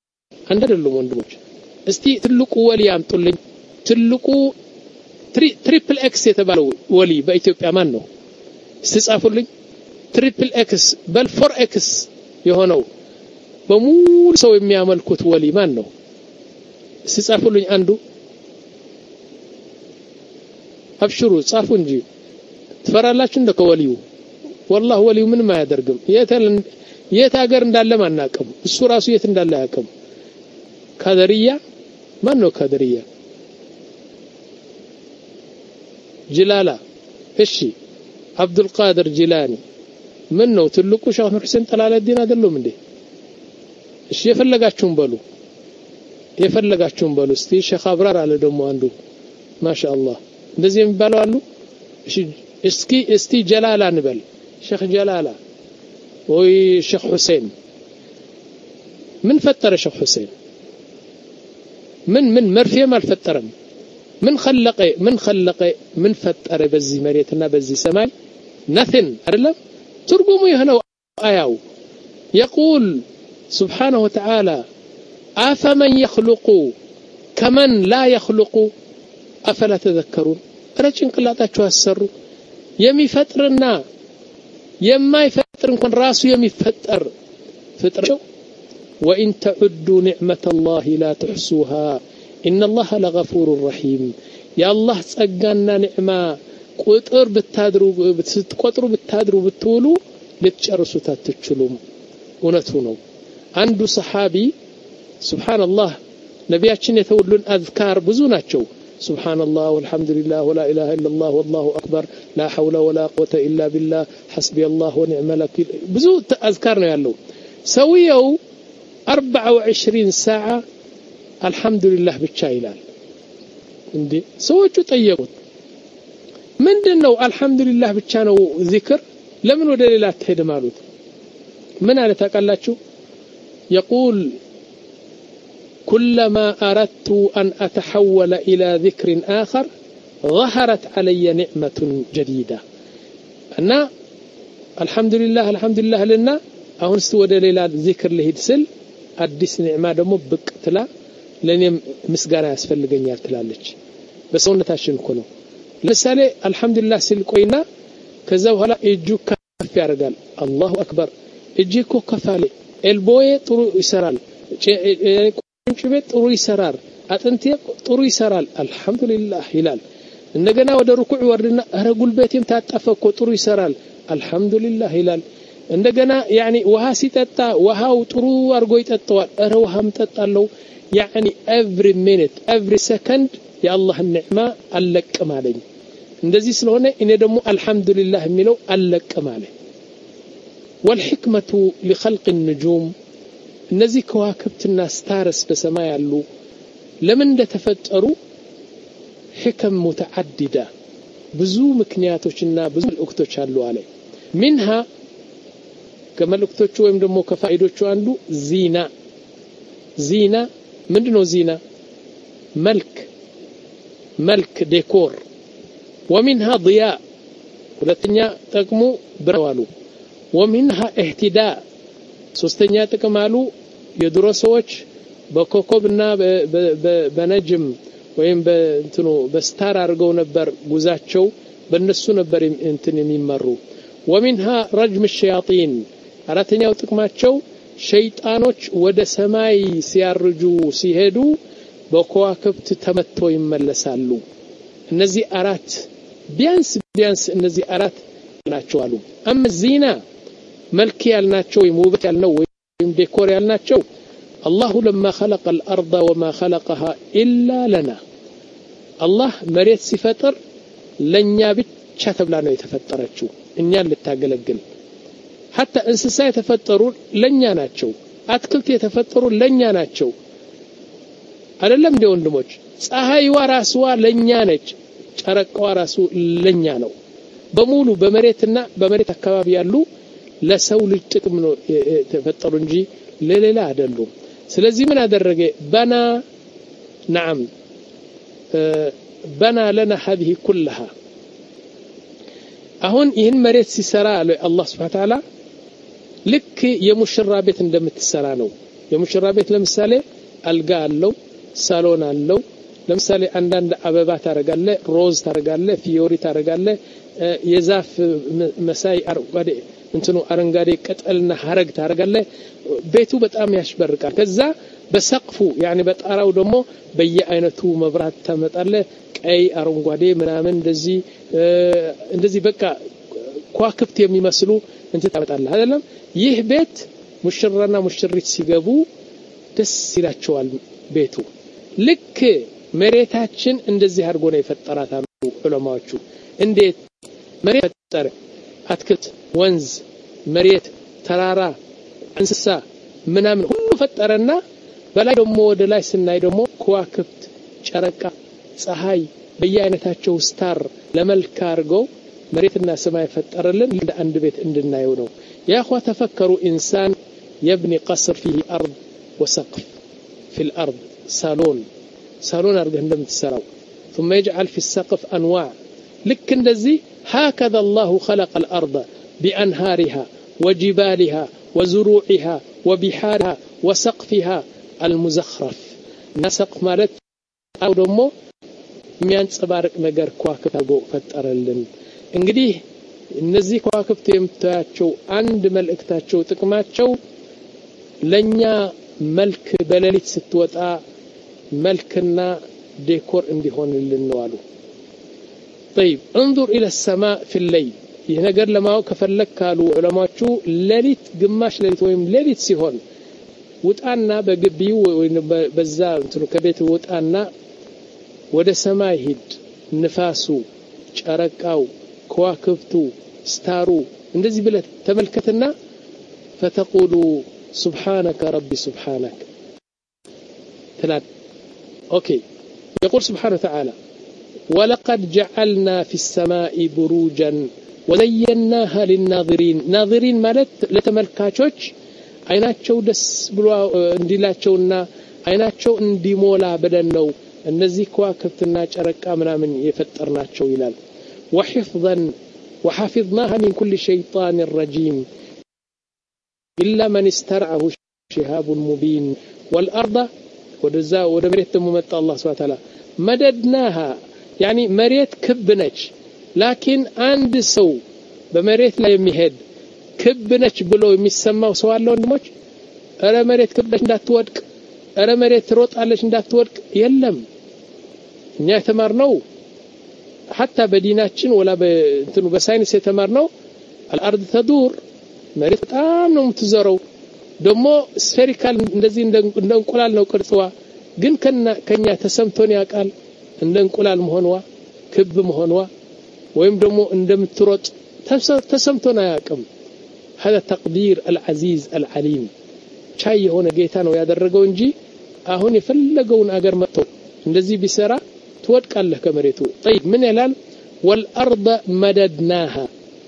አንድ አይደሉም ወንድሞች እስቲ ትልቁ ወሊ አምጡልኝ ትልቁ ትሪፕል ኤክስ የተባለው ወሊ በኢትዮጵያ ማን ነው ሲጻፉልኝ ትሪፕል ኤክስ በል ፎር ኤክስ የሆነው በሙሉ ሰው የሚያመልኩት ወሊ ማን ነው ሲጻፉልኝ አንዱ አብሽሩ ጻፉ እንጂ ትፈራላችሁ እንደ ከወሊው والله ወሊው ምንም አያደርግም የት ሀገር እንዳለ ማናቀም እሱ ራሱ የት እንዳለ ያቀም ካደሪያ ማን ነው ካደሪያ ጅላላ እሺ አብዱል ቃድር ጂላኒ ምን ነው ትልቁ ሼህ ሁሴን ጠላለዲን አይደለም እንዴ እሺ የፈለጋችሁን በሉ የፈለጋችሁን በሉ እስቲ ሼህ አብራር አለ ደሞ አንዱ ማሻአላህ እንደዚህ የሚባለው አሉ እሺ እስኪ እስቲ ጀላላ እንበል ሼህ ጀላላ ወይ ሼህ ሁሴን ምን ፈጠረ ሼህ ሁሴን من من مرفيه ما الفترم من خلق من خلق من فتر بزي مريتنا بزي سماي nothing አይደለም ትርጉሙ ይሄው አያው يقول سبحانه وتعالى أفمن يخلق كمن لا يخلق أفلا تذكرون ረጭን ቅላታችሁ አሰሩ የሚፈጥርና የማይፈጥር እንኳን ራሱ የሚፈጠር ፍጥረው وإن تعدوا نعمة الله لا تحصوها إن الله لغفور رحيم يا الله ጸጋና ኒዕማ ቁጥር ብታድሩ ብትቆጥሩ ብታድሩ ብትውሉ ልትጨርሱት አትችሉም እውነቱ ነው አንዱ ሰሃቢ ሱብሃንአላህ ነቢያችን የተወሉን አዝካር ብዙ ናቸው سبحان الله والحمد لله ولا إله إلا الله والله أكبر لا حول ولا قوة إلا بالله حسبي الله ونعم الوكيل ብዙ አዝካር ነው ያለው ሰውየው أربعة وعشرين ساعة الحمد لله ብቻ ይላል እንዴ ሰዎቹ ጠየቁት ምንድነው الحمد لله ብቻ ነው ዚክር ለምን ወደ ሌላ አትሄድም አሉት ምን አለ ታውቃላችሁ يقول كلما أردت أن أتحول إلى ذكر آخر ظهرت علي نعمة جديدة أنا الحمد لله الحمد لله لنا أهون استود ليلة ذكر لهيد سل أديس نعمة دمو بقتلا لأني مسجانا أسفل لجنيال تلالج بس هون نتاشن كونه لسالي الحمد لله سل قوينا كذا وهلا يجو كف يرجال الله أكبر يجيكو كفالي البوي طرو يسرال ሽቤት ጥሩ ይሰራል አጥንቴ ጥሩ ይሰራል አልহামዱሊላህ ይላል እንደገና ወደ ሩኩዕ ወርድና አረ ጉልበቴም ታጣፈኮ ጥሩ ይሰራል አልহামዱሊላህ ይላል እንደገና ያኒ ውሃ ሲጠጣ ውሃው ጥሩ አርጎ ይጠጣዋል አረ ውሃም ጠጣለው ያኒ every minute every second የአላህ ኒዕማ አለቀም አለኝ እንደዚህ ስለሆነ እኔ ደግሞ አልহামዱሊላህ የሚለው አለቀም አለኝ والحكمه لخلق النجوم እነዚህ ከዋክብትና ስታርስ በሰማይ ያሉ ለምን እንደተፈጠሩ ህክም متعدده ብዙ ምክንያቶችና ብዙ ልኡክቶች አሉ አለ منها ከመልእክቶቹ ወይም ደግሞ ከፋይዶቹ አንዱ ዚና ዚና ምንድነው ዚና መልክ መልክ ዴኮር ومنها ضياء ሁለተኛ ጥቅሙ ብረዋሉ ومنها اهتداء ሶስተኛ ጥቅም አሉ የድሮ ሰዎች በኮከብና በነጅም ወይም በእንትኑ በስታር አርገው ነበር ጉዛቸው በእነሱ ነበር እንትን የሚመሩ ومنها رجم الشياطين አራተኛው ጥቅማቸው ሸይጣኖች ወደ ሰማይ ሲያርጁ ሲሄዱ በከዋክብት ተመቶ ይመለሳሉ እነዚህ አራት ቢያንስ ቢያንስ እነዚህ አራት ናቸው አሉ አም ዚና ملك يالناچو يموبت يالنو ويم ديكور يالناچو الله لما خلق الارض وما خلقها الا لنا الله مريت ሲፈጥር ለኛ ብቻ ተብላ ነው የተፈጠረችው እኛን ልታገለግል حتى እንስሳ የተፈጠሩ ለኛ ናቸው አትክልት የተፈጠሩ ለኛ ናቸው አይደለም እንደ ወንድሞች ፀሐይዋ ራስዋ ለኛ ነች ጨረቃዋ ራሱ ለኛ ነው በሙሉ በመሬትና በመሬት አካባቢ ያሉ ለሰው ልጅ ጥቅም ነው ተፈጠሩ እንጂ ለሌላ አይደሉም ስለዚህ ምን አደረገ በና نعم بنا لنا هذه كلها አሁን ይህን መሬት ሲሰራ አላህ Subhanahu Wa Ta'ala ልክ የሙሽራ ቤት እንደምትሰራ ነው የሙሽራ ቤት ለምሳሌ አልጋ አለው ሳሎን አለው ለምሳሌ አንዳንድ አበባ ታረጋለ ሮዝ ታረጋለ ፊዮሪ ታረጋለ የዛፍ መሳይ አረንጓዴ እንትኑ አረንጓዴ ቅጠልና ሐረግ ታረጋለ ቤቱ በጣም ያሽበርቃል ከዛ በሰቅፉ يعني በጣራው ደግሞ በየአይነቱ መብራት ታመጣለ ቀይ አረንጓዴ ምናምን እንደዚህ እንደዚህ በቃ ኳክብት የሚመስሉ እንት ታመጣለ አይደለም ይህ ቤት ሙሽራና ሙሽሪት ሲገቡ ደስ ይላቸዋል ቤቱ ልክ መሬታችን እንደዚህ አድርጎ ነው የፈጠራት አሉ ዑለማዎቹ እንዴት መሬት ፈጠረ አትክልት ወንዝ መሬት ተራራ እንስሳ ምናምን ሁሉ ፈጠረና በላይ ደግሞ ወደ ላይ ስናይ ደግሞ ከዋክብት ጨረቃ ፀሐይ በየአይነታቸው ስታር ለመልክ አድርገው መሬትና ሰማይ ፈጠረልን እንደ አንድ ቤት እንድናየው ነው يا اخوه تفكروا انسان يبني قصر فيه ارض وسقف في الارض صالون صالون ارجه እንደምትሰራው ثم يجعل في السقف انواع لك እንደዚህ هكذا الله خلق الارض بانهارها وجبالها وزروعها وبحارها وسقفها المزخرف نسق ማለት አው ደግሞ የሚያንጸባርቅ ነገር ኳክብት አድርጎ ፈጠረልን እንግዲህ እነዚህ ኳክብት የምታያቸው አንድ መልእክታቸው ጥቅማቸው ለኛ መልክ በሌሊት ስትወጣ መልክና ዴኮር እንዲሆንልን ነው አሉ طيب انظر الى السماء في الليل ይህ ነገር ለማወቅ ከፈለክ ካሉ ዑለማዎቹ ሌሊት ግማሽ ሌሊት ወይም ሌሊት ሲሆን ውጣና በግቢው ወይ በዛ እንትኑ ከቤት ውጣና ወደ ሰማይ ሂድ ንፋሱ ጨረቃው ከዋክብቱ ስታሩ እንደዚህ ብለ ተመልከትና فتقولوا سبحانك ربي سبحانك ثلاث اوكي يقول سبحانه وتعالى ولقد جعلنا في السماء بروجا وزيناها للناظرين ناظرين ማለት ለተመልካቾች አይናቸው ደስ ብሎ እንዲላቸውና አይናቸው እንዲሞላ በደን ነው እነዚህ ከዋክብትና ጨረቃ ምናምን የፈጠርናቸው ይላል وحفظا وحفظناها من كل شيطان رجيم إلا من استرعه شهاب مبين والأرض ودزا ودمريت ممت الله سبحانه وتعالى مددناها يعني مريت كبنج لكن عند سو بمريت لا يمهد كبنج بلو የሚሰማው ሰው አለ ወንድሞች አረ መሬት ክብነች እንዳትወድቅ አረ መሬት ትሮጣለች እንዳትወድቅ የለም እኛ ተማርነው حتى بديناتችን ولا በእንትኑ በሳይንስ የተማርነው الارض تدور መሬት በጣም ነው የምትዘረው ደግሞ ስፌሪካል እንደዚህ እንደ እንቁላል ነው ቅርጽዋ ግን ከኛ ተሰምቶን ያቃል እንደ እንቁላል መሆንዋ ክብ መሆንዋ ወይም ደግሞ እንደምትሮጥ ተሰምቶን ያቃም هذا تقدير العزيز العليم ቻይ የሆነ ጌታ ነው ያደረገው እንጂ አሁን የፈለገውን አገር መጥቶ እንደዚህ ቢሰራ ትወድቃለህ ከመሬቱ طيب ምን ይላል والارض مددناها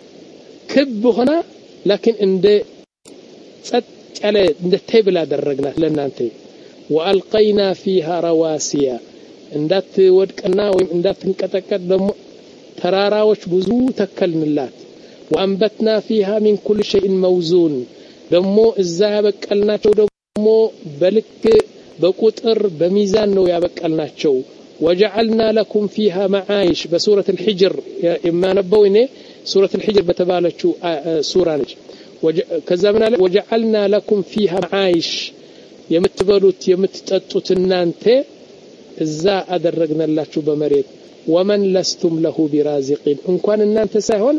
ክብ ሆና لكن እንደ ጸጥ ያለ እንደ ቴብል አደረግናት ለናንተ والقينا فيها رواسي እንዳትወድቅና ወይም እንዳትንቀጠቀጥ ደግሞ ተራራዎች ብዙ ተከልንላት وانبتنا فيها من كل شيء موزون ደግሞ እዛ ያበቀልናቸው ደግሞ በልክ በቁጥር በሚዛን ነው ያበቀልናቸው وجعلنا لكم فيها معايش بسورة الحجر إما نبوينه سورة الحجر بتبالتشو سورة نج كذا من وجعلنا لكم فيها معايش يمتبلوت يمتتطوت እናንተ እዛ አደረግናላችሁ በመሬት ومن لستم له برازقين እንኳን እናንተ ሳይሆን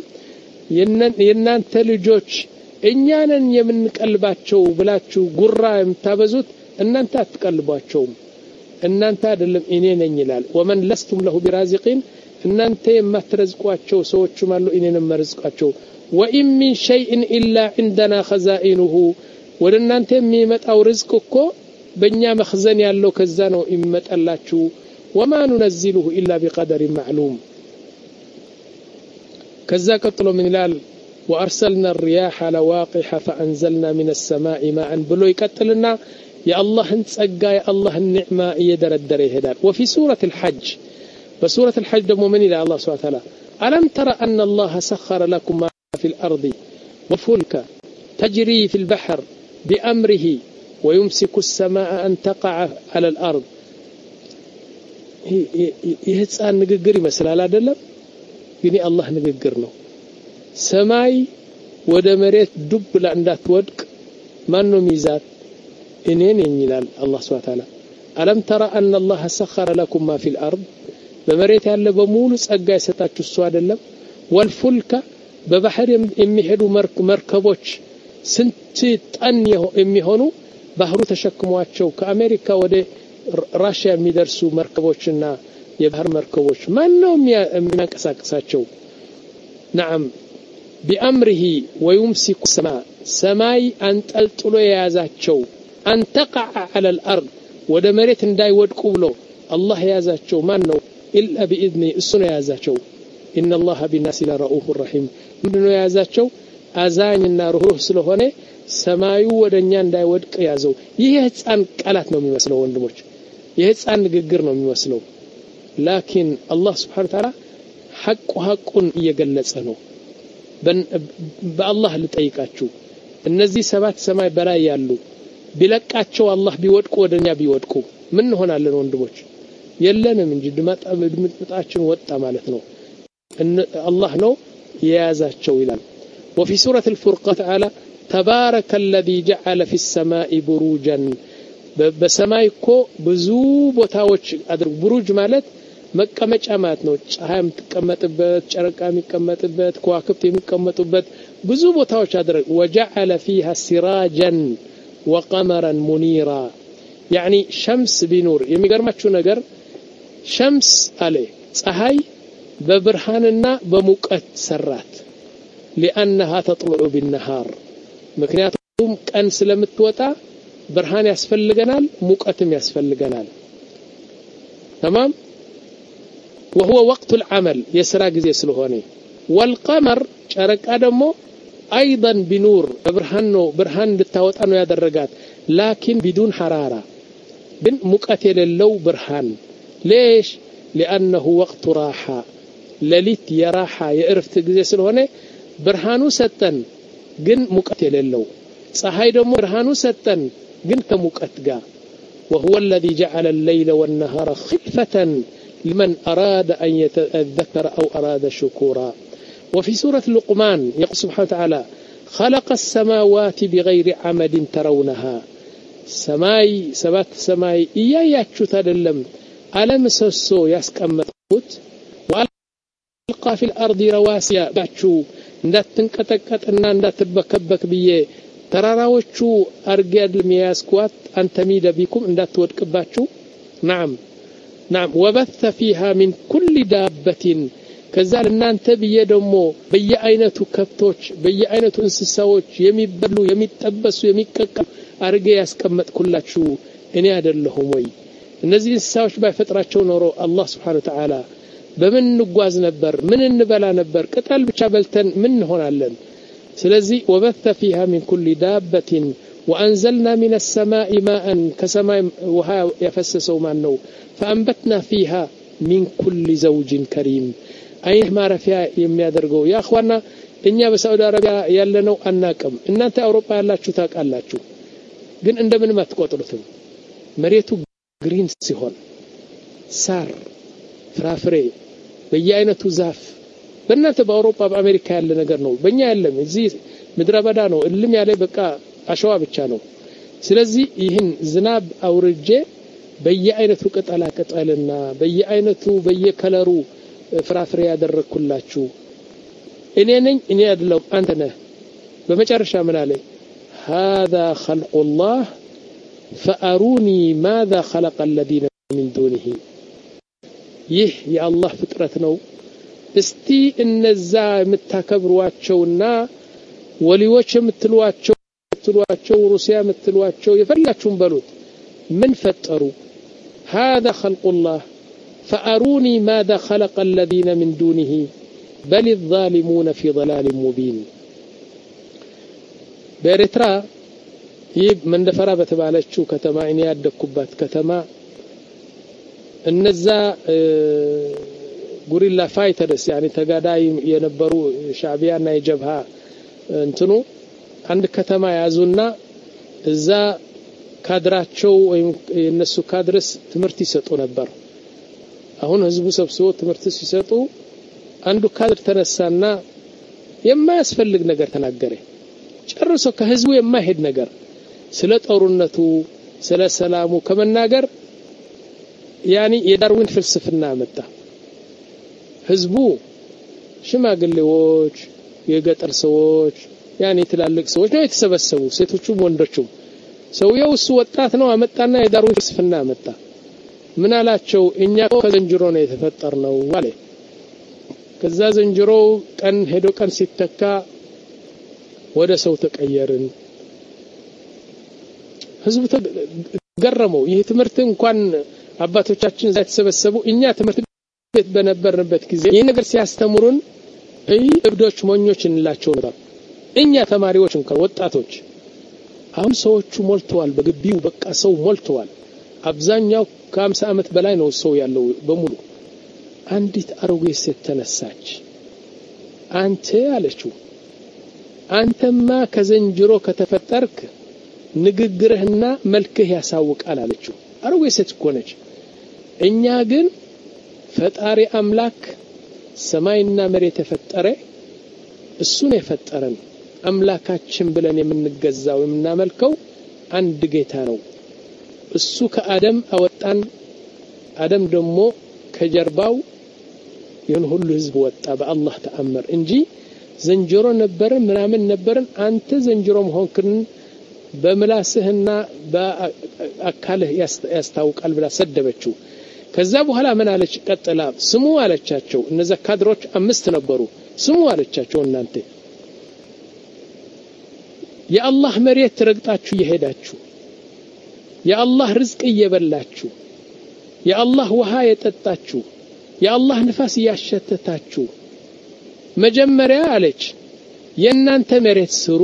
የናንተ ልጆች እኛንን የምንቀልባቸው ብላችሁ ጉራ የምታበዙት እናንተ አትቀልባቸውም እናንተ አይደለም እኔ ነኝ ይላል ومن لستم له برازقين እናንተ የማትረዝቋቸው ሰዎች ማሉ እኔንም መርዝቋቸው وإن من شيء إلا عندنا خزائنه ወደናንተ የሚመጣው ርዝቅ እኮ በእኛ መخزን ያለው ከዛ ነው ይመጣላችሁ وما ننزله إلا بقدر معلوم كذا قتل من الال وارسلنا الرياح لواقح فانزلنا من السماء ماء بلو يقتلنا يا الله انصقا يا الله النعمه يدردر يهدال وفي سوره الحج بسوره الحج دم من الى الله سبحانه وتعالى الم ترى ان الله سخر لكم ما في الارض وفلك تجري في البحر بامره ويمسك السماء أن تقع على الأرض يهصان ንግግር ይመስላል አይደለም ግን የአላህ ንግግር ነው ሰማይ ወደ መሬት ዱብ ብላ እንዳትወድቅ ማን ነው ሚዛት እኔ ነኝ ይላል አላህ Subhanahu Wa Ta'ala ألم ترى أن الله سخر لكم ما في الأرض በመሬት ያለ በሙሉ ጸጋ ይሰጣችሁ እሱ አይደለም والفلك በባህር የሚሄዱ መርከቦች ስንት ጠን የሚሆኑ ባህሩ ተሸክሟቸው ከአሜሪካ ወደ ራሽያ የሚደርሱ መርከቦችና የባህር መርከቦች ማን ነው የሚያንቀሳቅሳቸው نعم بأمره ويمسك السماء سماي አንጠልጥሎ የያዛቸው أن تقع على الأرض ወደ መሬት እንዳይወድቁ ብሎ አላህ የያዛቸው ማን ነው إلا بإذنه እሱን የያዛቸው إن الله بالناس لرؤوف رحيم ምንድነው የያዛቸው አዛኝና ሩህሩህ ስለሆነ ሰማዩ ወደኛ እንዳይወድቅ ያዘው ይሄ ህፃን ቃላት ነው የሚመስለው ወንድሞች ይሄ ህፃን ንግግር ነው የሚመስለው ላኪን አላህ Subhanahu Wa Ta'ala ሐቁ ሐቁን እየገለጸ ነው በአላህ ልጠይቃችሁ እነዚህ ሰባት ሰማይ በላይ ያሉ ቢለቃቸው አላህ ቢወድቁ ወደኛ ቢወድቁ ምን ሆናለን ወንድሞች የለንም እንጂ ድምጣችን ወጣ ማለት ነው الله ነው የያዛቸው ይላል وفي سورة الفرقان تعالى تبارك الذي جعل في السماء بروجا በሰማይ እኮ ብዙ ቦታዎች አድርጉ ብሩጅ ማለት መቀመጫ ማለት ነው ፀሐይም ተቀመጥበት ጨረቃም ይቀመጥበት ከዋክብት የሚቀመጡበት ብዙ ቦታዎች አድርጉ وجعل فيها سراجا وقمرا منيرا يعني شمس بنور የሚገርማችሁ ነገር شمس አለ ፀሐይ በብርሃንና በሙቀት ሰራት لانها تطلع بالنهار ምክንያቱም ቀን ስለምትወጣ ብርሃን ያስፈልገናል ሙቀትም ያስፈልገናል تمام وهو وقت العمل يسرا ጊዜ ስለሆነ والقمر ጨረቃ ደግሞ ايضا بنور ብርሃን ነው ብርሃን እንድታወጣ ነው ያደረጋት لكن بدون حراره ግን ሙቀት የሌለው ብርሃን ليش لانه وقت راحه ለሊት የራሃ የእረፍት ጊዜ ስለሆነ ብርሃኑ ሰጠን ግን ሙቀት የሌለው ፀሐይ ደግሞ ብርሃኑ ሰጠን ግን ከሙቀት ጋር وهو الذي جعل الليل والنهار خلفة لمن أراد أن يتذكر أو أراد شكورا وفي سورة لقمان يقول سبحانه وتعالى خلق السماوات بغير عمد ترونها سماي سبات سماي إياياتشو تدلم على مسسو يسكمتوت وألقى في الأرض رواسي باتشو እንዳትንቀጠቀጥና እንዳትበከበክ ብዬ ተራራዎቹ አርገድ ለሚያስኳት አንተሚደ ቢኩም እንዳትወድቅባችሁ نعم نعم وبث فيها من كل دابة ከዛ ለናንተ ብዬ ደግሞ በየአይነቱ ከብቶች በየአይነቱ እንስሳዎች የሚበሉ የሚጠበሱ የሚቀቀሉ አርገ ያስቀመጥኩላችሁ እኔ አይደለሁም ወይ እነዚህ እንስሳዎች ባይፈጥራቸው ኖሮ አላህ Subhanahu Wa Ta'ala በምን ንጓዝ ነበር ምን እንበላ ነበር ቅጠል ብቻ በልተን ምን ሆናለን ስለዚህ وبث فيها من كل دابة وأنزلنا من السماء ماء كسماء وها يفسسوا ما نو فأنبتنا فيها من كل زوج كريم أي ما رفيا የሚያደርገው يا اخوانا እኛ በሳውዲ አረቢያ ያለነው አናቀም እናንተ አውሮፓ ያላችሁ ታውቃላችሁ ግን እንደምን ማትቆጥሩትም መሬቱ ግሪን ሲሆን ሳር ፍራፍሬ በየአይነቱ ዛፍ በእናንተ በአውሮፓ በአሜሪካ ያለ ነገር ነው በእኛ ያለም እዚህ ምድረ በዳ ነው እልም ያለ በቃ አሸዋ ብቻ ነው ስለዚህ ይህን ዝናብ አውርጄ በየአይነቱ ቅጠላ ቅጠልና በየአይነቱ በየከለሩ ፍራፍሬ ያደረኩላችሁ እኔ ነኝ እኔ አይደለም አንተ ነህ በመጨረሻ ምን አለ هذا خلق الله فأروني ماذا خلق الذين من دونه ይህ የአላህ ፍጥረት ነው እስቲ እነዛ የምታከብሯቸውና ወሊዎች የምትሏቸው የምትሏቸው ሩሲያ የምትሏቸው የፈላችሁም በሉት ምን ፈጠሩ هذا خلق الله فأروني ماذا خلق الذين من دونه بل الظالمون في ضلال مبين በኤርትራ ይህ መንደፈራ በተባለችው ከተማ እኔ ያደኩባት ከተማ እነዛ ጉሪላ ፋይተርስ يعني ተጋዳይ የነበሩ ሻዕቢያና የጀብሃ እንትኑ አንድ ከተማ ያዙና እዛ ካድራቸው ወይም የነሱ ካድርስ ትምህርት ይሰጡ ነበር አሁን ህዝቡ ሰብስቦ ትምህርት ሲሰጡ አንዱ ካድር ተነሳና የማያስፈልግ ነገር ተናገረ ጨርሶ ከህዝቡ የማይሄድ ነገር ስለ ጦርነቱ ስለ ሰላሙ ከመናገር ያኒ የዳርዊን ፍልስፍና መጣ ህዝቡ ሽማግሌዎች የገጠር ሰዎች ያኒ ትላልቅ ሰዎች ነው የተሰበሰቡ ሴቶቹም ወንዶቹም ሰውየው እሱ ወጣት ነው አመጣና የዳርዊን ፍልስፍና መጣ ምን አላቸው እኛ ከዘንጅሮ ነው የተፈጠርነው አለ ከዛ ዘንጅሮ ቀን ሄዶ ቀን ሲተካ ወደ ሰው ተቀየርን ህዝቡ ተገረመው ይሄ ትምህርት እንኳን አባቶቻችን እዛ ተሰበሰቡ እኛ ትምህርት ቤት በነበርንበት ጊዜ ይሄ ነገር ሲያስተምሩን እይ እብዶች ሞኞች እንላቸው ነበር እኛ ተማሪዎች እንኳን ወጣቶች አሁን ሰዎቹ ሞልተዋል በግቢው በቃ ሰው ሞልተዋል አብዛኛው ከ50 አመት በላይ ነው ሰው ያለው በሙሉ አንዲት አሮጌ ሴት ተነሳች አንተ አለችው አንተማ ከዘንጅሮ ከተፈጠርክ ንግግርህና መልክህ ያሳውቃል አለችው አሮጌ ሴት ኮነች እኛ ግን ፈጣሪ አምላክ ሰማይና መሬት ተፈጠረ እሱ ነው የፈጠረን አምላካችን ብለን የምንገዛው የምናመልከው አንድ ጌታ ነው እሱ ከአደም አወጣን አደም ደግሞ ከጀርባው ይሁን ሁሉ ህዝብ ወጣ በአላህ ተአምር እንጂ ዘንጅሮ ነበር ምናምን ነበርን አንተ ዘንጅሮም ሆንክን በመላስህና በአካልህ ያስታውቃል ብላ ሰደበችው ከዛ በኋላ ምን አለች ቀጥላ ስሙ አለቻቸው እነዛ ካድሮች አምስት ነበሩ ስሙ አለቻቸው እናንተ የአላህ መሬት ረግጣችሁ ይሄዳችሁ የአላህ ርዝቅ እየበላችሁ የአላህ ውሃ የጠጣችሁ የአላህ ንፋስ ያሸተታችሁ መጀመሪያ አለች የእናንተ መሬት ስሩ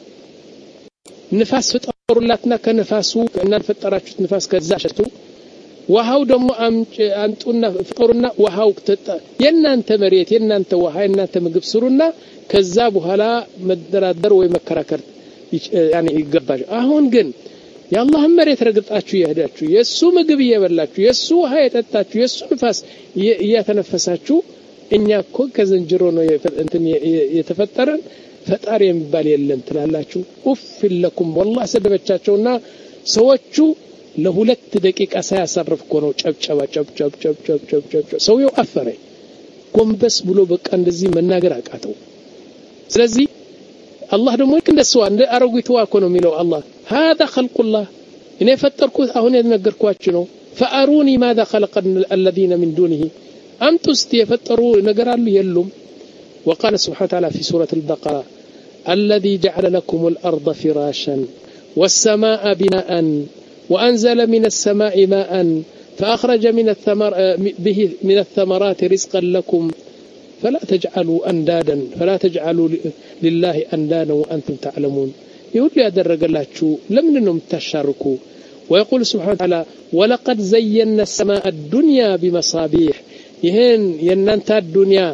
ንፋስ ፈጠሩላትና ከነፋሱ እናንተ ፈጠራችሁት ንፋስ ከዛ ሸቱ ውሃው ደግሞ አንጡና ፈጠሩና ውሃው ተጣ የእናንተ መሬት የእናንተ ውሃ የእናንተ ምግብ ስሩና ከዛ በኋላ መደራደር ወይ መከራከር ያኔ ይገባል አሁን ግን የአላህ መሬት ረግጣችሁ ይሄዳችሁ የሱ ምግብ እየበላችሁ የሱ ውሃ የጠጣችሁ የሱ ንፋስ እያተነፈሳችሁ እኛ እኮ ከዘንጅሮ ነው እንትን የተፈጠረን ፈጣሪ የሚባል የለም ትላላችሁ ኡፍ ለኩም والله ሰደበቻቸውና ሰዎቹ ለሁለት ደቂቃ ሳያሳርፍ እኮ ነው ጨብጨባ ጨብጨብ ጨብጨብ ጨብጨብ ሰውየው አፈረ ጎንበስ ብሎ በቃ እንደዚህ መናገር አቃተው ስለዚህ አላህ ደግሞ እንደሱ አንደ አረጉት ዋኮ ነው የሚለው አላህ هذا خلق الله እኔ ፈጠርኩት አሁን የነገርኳችሁ ነው فاروني ماذا خلق الذين من دونه امتست يفطروا ነገር አሉ የሉም وقال سبحانه وتعالى في سورة البقرة الذي جعل لكم الأرض فراشا والسماء بناء وأنزل من السماء ماء فأخرج من الثمر به من الثمرات رزقا لكم فلا تجعلوا أندادا فلا تجعلوا لله أندادا وأنتم تعلمون يقول لي أدرج الله شو لم ننم تشاركوا ويقول سبحانه وتعالى ولقد زينا السماء الدنيا بمصابيح يهن يننت الدنيا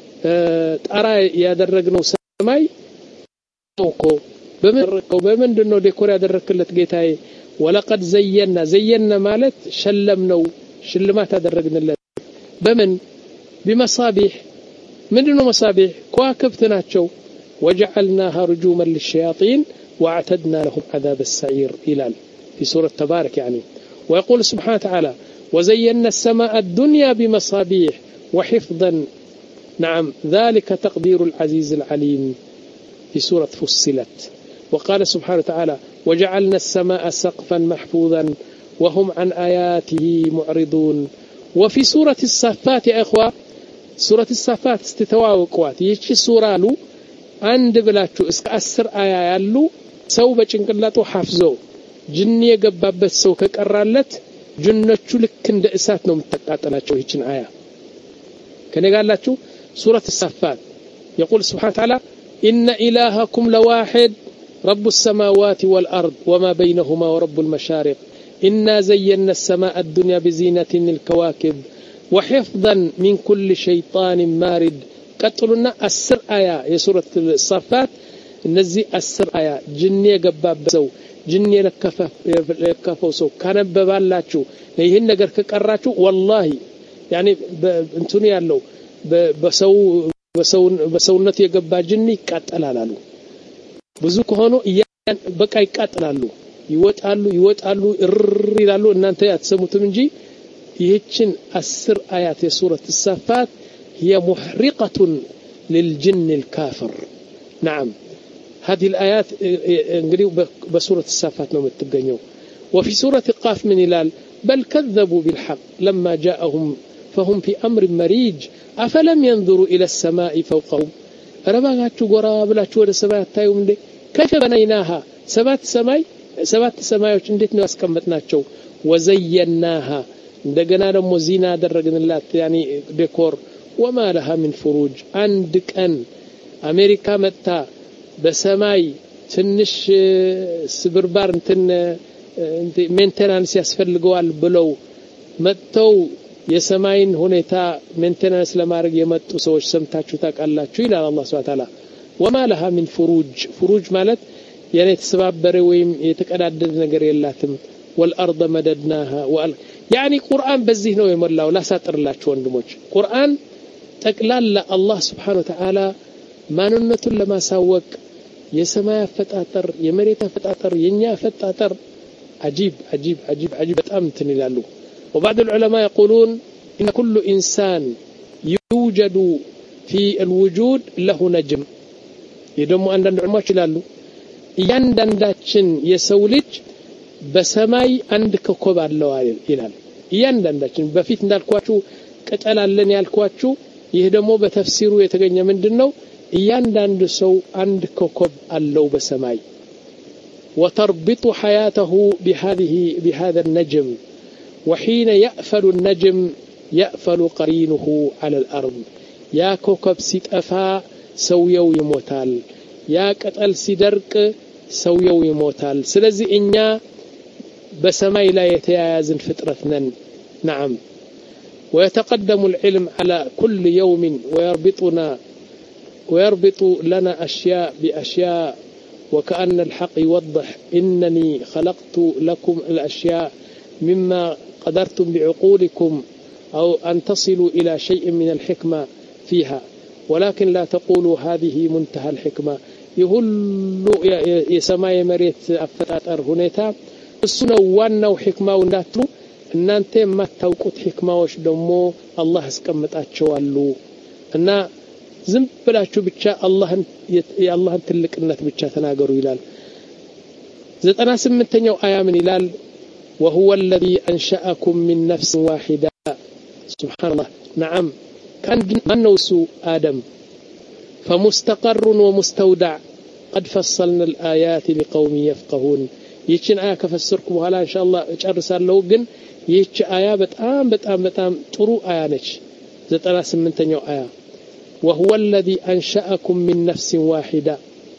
طرا ያደረግነው ሰማይ ቶኮ በመረቀው በመንድነው ዴኮር ያደረክለት ጌታዬ ወለቀድ ዘየና ዘየና ማለት ሸለምነው ሽልማት ያደረግንለት በመን بمصابيح ምንድነው መሳቢህ ከዋክብት ናቸው وجعلناها رجوما للشياطين واعتدنا لهم عذاب السعير إلال في سورة تبارك يعني ويقول سبحانه وتعالى وزينا السماء الدنيا بمصابيح وحفظا نعم ذلك تقدير العزيز العليم في سورة فصلت وقال سبحانه وتعالى وجعلنا السماء سقفا محفوظا وهم عن آياته معرضون وفي سورة الصفات يا إخوة سورة الصفات استتواوقوات يجي سورة له عند بلاتشو اسك أسر آية يالو سو بچنقلاتو حافظو جن يقبابت سو كقرالت جنتشو لك اند اسات نو متقاطلاچو يچن آية كني قالاتشو سورة الصفات يقول سبحانه وتعالى إن إلهكم لواحد رب السماوات والأرض وما بينهما ورب المشارق إنا زينا السماء الدنيا بزينة الكواكب وحفظا من كل شيطان مارد قتلنا السر آية يا سورة الصفات نزي السر آية جنية قباب سو ጅን የለከፈው ሰው ካነበባላችሁ ይሄን ነገር ከቀራችሁ ወላሂ ያኒ እንትኑ ያለው በሰው በሰው በሰውነት የገባ ጅን ይቃጠላል አሉ ብዙ ከሆኑ በቃ ይቃጠላሉ ይወጣሉ ይወጣሉ እር ይላሉ እናንተ አትሰሙትም እንጂ ይህችን አስር አያት የሱረት الصفات هي محرقة للجن الكافر نعم هذه الآيات انقريوا بسورة الصفات نوم التقنيو وفي سورة قاف من إلال بل كذبوا بالحق لما جاءهم فهم في أمر مريج أفلم ينظروا إلى السماء فوقهم رباغاتشو قراب لاتشو ودى السماء تايوم دي كيف بنيناها سبات سماي سبات سمايوش انديت نواس كمتناتشو وزيناها እንደገና ደግሞ ዚና አደረግንላት ያኒ ዴኮር وما لها من فروج አንድ ቀን አሜሪካ መጣ በሰማይ ትንሽ ስብርባር እንትን ሜንቴናንስ ያስፈልገዋል ብለው መጥተው የሰማይን ሁኔታ ሜንቴናንስ ለማድረግ የመጡ ሰዎች ሰምታችሁ ታውቃላችሁ ይላል አላህ Subhanahu Wa Ta'ala وما لها من فروج فروج ማለት የኔ ተሰባበረ ወይም የተቀዳደደ ነገር የላትም والارض مددناها وال يعني قرآن በዚህ ነው የሞላው ላሳጥርላችሁ ወንድሞች ቁርአን ጠቅላላ አላህ Subhanahu Wa Ta'ala ማንነቱን ለማሳወቅ የሰማይ አፈጣጠር የመሬት አፈጣጠር የኛ አፈጣጠር عجيب عجيب عجيب عجيب በጣም እንትን ይላሉ وبعض العلماء يقولون ان كل انسان يوجد في الوجود له نجم يدمو አንዳንድ ዑለማዎች ይላሉ እያንዳንዳችን የሰው ልጅ በሰማይ አንድ ኮከብ አለው ይላል እያንዳንዳችን በፊት እንዳልኳችሁ ቀጠላለን ያልኳችሁ ይሄ ደግሞ በተፍሲሩ የተገኘ ምንድነው እያንዳንዱ ሰው አንድ ኮከብ አለው በሰማይ وتربط حياته بهذه بهذا النجم وحين يأفل النجم يأفل قرينه على الأرض يا كوكب سيطفا سويو يموتال يا قتل سيدرق سويو يموتال ስለዚህ እኛ بسماء لا يتيازن فطرتنا نعم ويتقدم العلم على كل يوم ويربطنا ويربط لنا أشياء بأشياء وكأن الحق يوضح إنني خلقت لكم الأشياء مما قدرتم بعقولكم أو أن تصلوا إلى شيء من الحكمة فيها ولكن لا تقولوا هذه منتهى الحكمة يهل يسماء مريت أفتاتر هنيتا السنة وانو حكمة ونداتو እናንተ የማታውቁት ህክማዎች ደግሞ አላህ አስቀምጣቸዋለሁ እና ዝም ብላችሁ ብቻ አላህን የአላህን ትልቅነት ብቻ ተናገሩ ይላል ዘጠና ስምንተኛው አያ ምን ይላል وهو الذي انشأكم من نفس واحدة سبحان الله نعم كان منوسو آدم فمستقر ومستودع قد فصلنا الآيات لقوم يفقهون ይችን አያ ከፈሰርኩ በኋላ ኢንሻአላህ እጨርሳለሁ ግን ይህች አያ በጣም በጣም በጣም ጥሩ አያ ነች ዘጠና ስምንተኛው አያ وهو الذي أنشأكم من نفس واحدة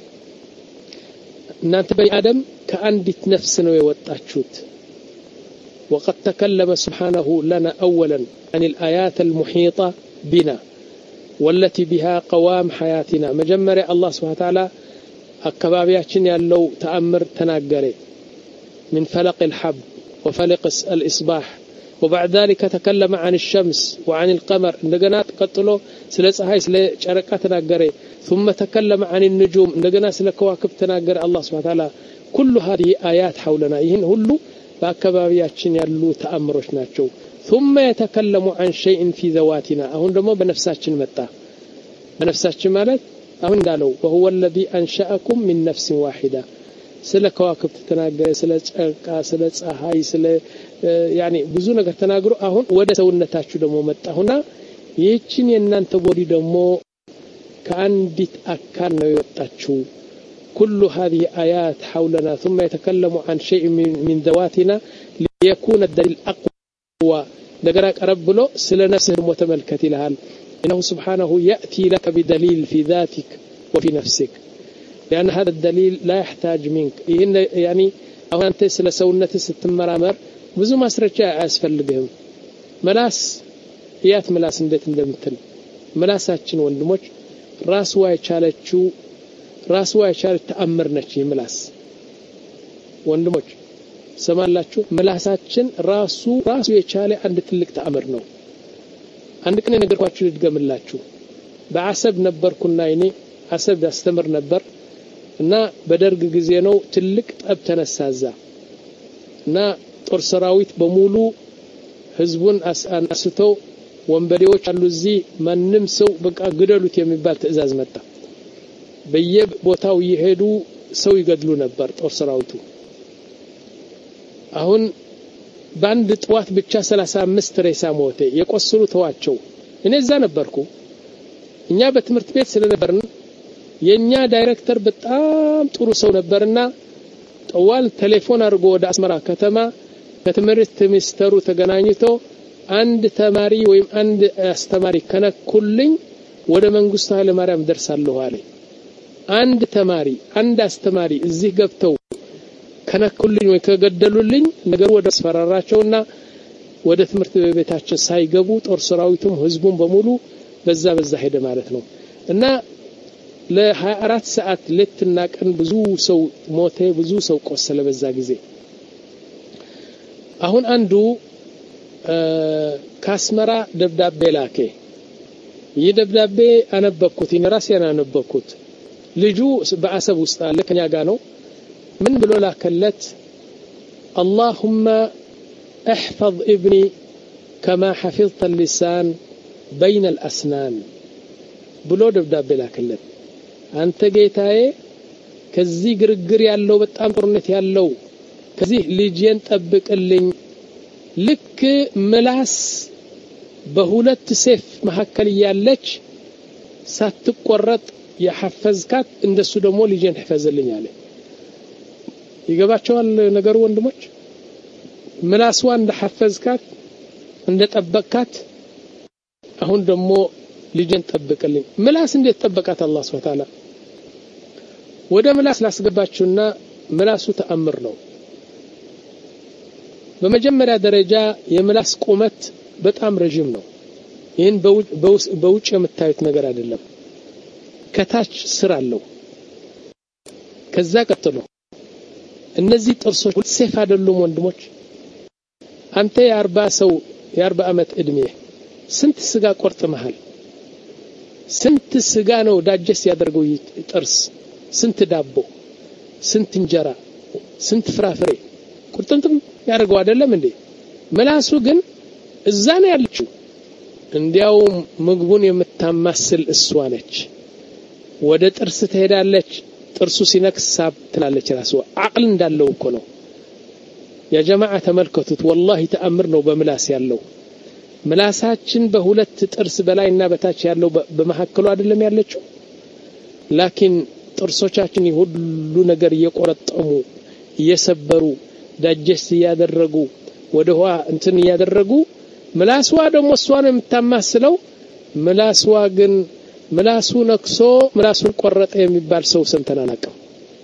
እናንተ በአደም ከአንዲት ነፍስ ነው የወጣችሁት وقد تكلم سبحانه لنا أولا عن الآيات المحيطة بنا والتي بها قوام حياتنا مجمرة الله سبحانه وتعالى አካባቢያችን ያለው ተአምር ተናገረ من فلق الحب وفلق الإصباح وبعد ذلك تكلم عن الشمس وعن القمر እንደገና ተቀጥሎ ስለ ፀሐይ ስለ ጨረቃ ተናገረ ثم تكلم عن النجوم እንደገና ስለ ከዋክብት ተናገረ الله سبحانه وتعالى كل هذه آيات حولنا ይህን ሁሉ በአካባቢያችን ያሉ ተአምሮች ናቸው ثم يتكلم عن شيء في ذواتنا አሁን ደግሞ በነፍሳችን መጣ በነፍሳችን ማለት አሁን እንዳለው وهو الذي أنشأكم من نفس واحدة ስለ ከዋክብት ተናገረ ስለ ጨረቃ ስለ ፀሐይ ስለ ያኒ ብዙ ነገር ተናግሮ አሁን ወደ ሰውነታችሁ ደግሞ መጣሁና ይህችን የናንተ ቦዲ ደግሞ ከአንዲት አካል ነው የወጣችው كل هذه آيات حولنا ثم يتكلم عن شيء من, من ذواتنا ليكون الدليل أقوى نقرأ قرب له سل نفسه متملكة لها إنه سبحانه يأتي لك بدليل في ذاتك وفي نفسك لأن هذا الدليل لا يحتاج منك يعني أو أنت سل سونة ستمرامر بزو ما سرجع أسفل بهم ملاس يات ملاس ندت ندمتل ملاساتشن وندموش راس واي چالچو راس واي چال تأمر نچي ملاس ወንድሞች ሰማላችሁ ምላሳችን ራሱ ራሱ የቻለ አንድ ትልቅ ተአምር ነው አንድ ቀን ነገርኳችሁ ልድገምላችሁ በአሰብ ነበርኩና እኔ አሰብ ያስተምር ነበር እና በደርግ ጊዜ ነው ትልቅ ጠብ ተነሳዛ እና ጦር ሰራዊት በሙሉ ህዝቡን አስአንስተው ወንበዴዎች አሉ እዚህ ማንንም ሰው በቃ ግደሉት የሚባል ትዕዛዝ መጣ በየቦታው ይሄዱ ሰው ይገድሉ ነበር ጦር ሰራዊቱ አሁን ባንድ ጥዋት ብቻ ሰላሳ አምስት ሬሳ ሞተ የቆሰሉ ተዋቸው እኔ እዛ ነበርኩ እኛ በትምህርት ቤት ስለነበርን የኛ ዳይሬክተር በጣም ጥሩ ሰው ነበርና ጠዋል ቴሌፎን አድርጎ ወደ አስመራ ከተማ ከትምህርት ሚኒስተሩ ተገናኝቶ አንድ ተማሪ ወይም አንድ አስተማሪ ከነኩልኝ ወደ መንግስቱ ኃይለ ማርያም ደርሳለሁ አለ አንድ ተማሪ አንድ አስተማሪ እዚህ ገብተው ከነኩልኝ ወይ ከገደሉልኝ ነገሩ ወደ አስፈራራቸውና ወደ ትምህርት ቤታቸው ሳይገቡ ጦር ሰራዊቱም ህዝቡም በሙሉ በዛ በዛ ሄደ ማለት ነው እና ለ24 ሰዓት ለትና ቀን ብዙ ሰው ሞተ ብዙ ሰው ቆሰለ በዛ ጊዜ አሁን አንዱ ካስመራ ደብዳቤ ላከ ይደብዳቤ አነበብኩት ይነራስ ያነበብኩት ልጁ በአሰብ ውስጥ አለ ከኛ ጋር ነው من بلو لاكلت اللهم احفظ ابني كما حفظت اللسان بين الأسنان بلو دبداب لاكلت أنت جيتاي كزي غرغر ያለው በጣም ጦርነት ያለው ከዚህ ልጅን ጠብቅልኝ ልክ ምላስ በሁለት ሴፍ መሐከል ያለች ሳትቆረጥ የሐፈዝካት እንደሱ ደግሞ ልጅን حفظልኝ አለ ይገባቸዋል ነገሩ ወንድሞች ምላስዋ እንደሐፈዝካት እንደጠበቅካት አሁን ደግሞ ልጅን ጠብቅልኝ ምላስ እንዴት ጠበቃት አላህ Subhanahu Wa Ta'ala ወደ ምላስ ላስገባችሁና ምላሱ ተአምር ነው በመጀመሪያ ደረጃ የምላስ ቁመት በጣም ረጅም ነው ይሄን በውጭ የምታዩት ነገር አይደለም ከታች ስር አለው ከዛ ቀጥሎ እነዚህ ጥርሶች ሴፍ አይደሉም ወንድሞች አንተ የ40 ሰው የ40 አመት እድሜ ስንት ስጋ ቆርጥመሃል ስንት ስጋ ነው ዳጀስ ያደርገው ጥርስ ስንት ዳቦ ስንት እንጀራ ስንት ፍራፍሬ ቁርጥምጥም ያደርገው አይደለም እንዴ ምላሱ ግን እዛ ነው ያለችው እንዲያው ምግቡን የምታማስል እሷ ነች ወደ ጥርስ ትሄዳለች ጥርሱ ሲነክስ ሳብ ትላለች ራሱ አቅል እንዳለው እኮ ነው ያ ጀማዓ ተመልከቱት والله ተአምር ነው በምላስ ያለው ምላሳችን በሁለት ጥርስ በላይና በታች ያለው በመሐከሉ አይደለም ያለችው ላኪን ጥርሶቻችን ሁሉ ነገር እየቆረጠሙ እየሰበሩ ዳጀስ ያደረጉ ወደዋ እንትን ያደረጉ ምላስዋ ደግሞ እሷን የምታማስለው ምላስዋ ግን ምላሱ ነክሶ ምላሱን ቆረጠ የሚባል ሰው ሰምተናናቀው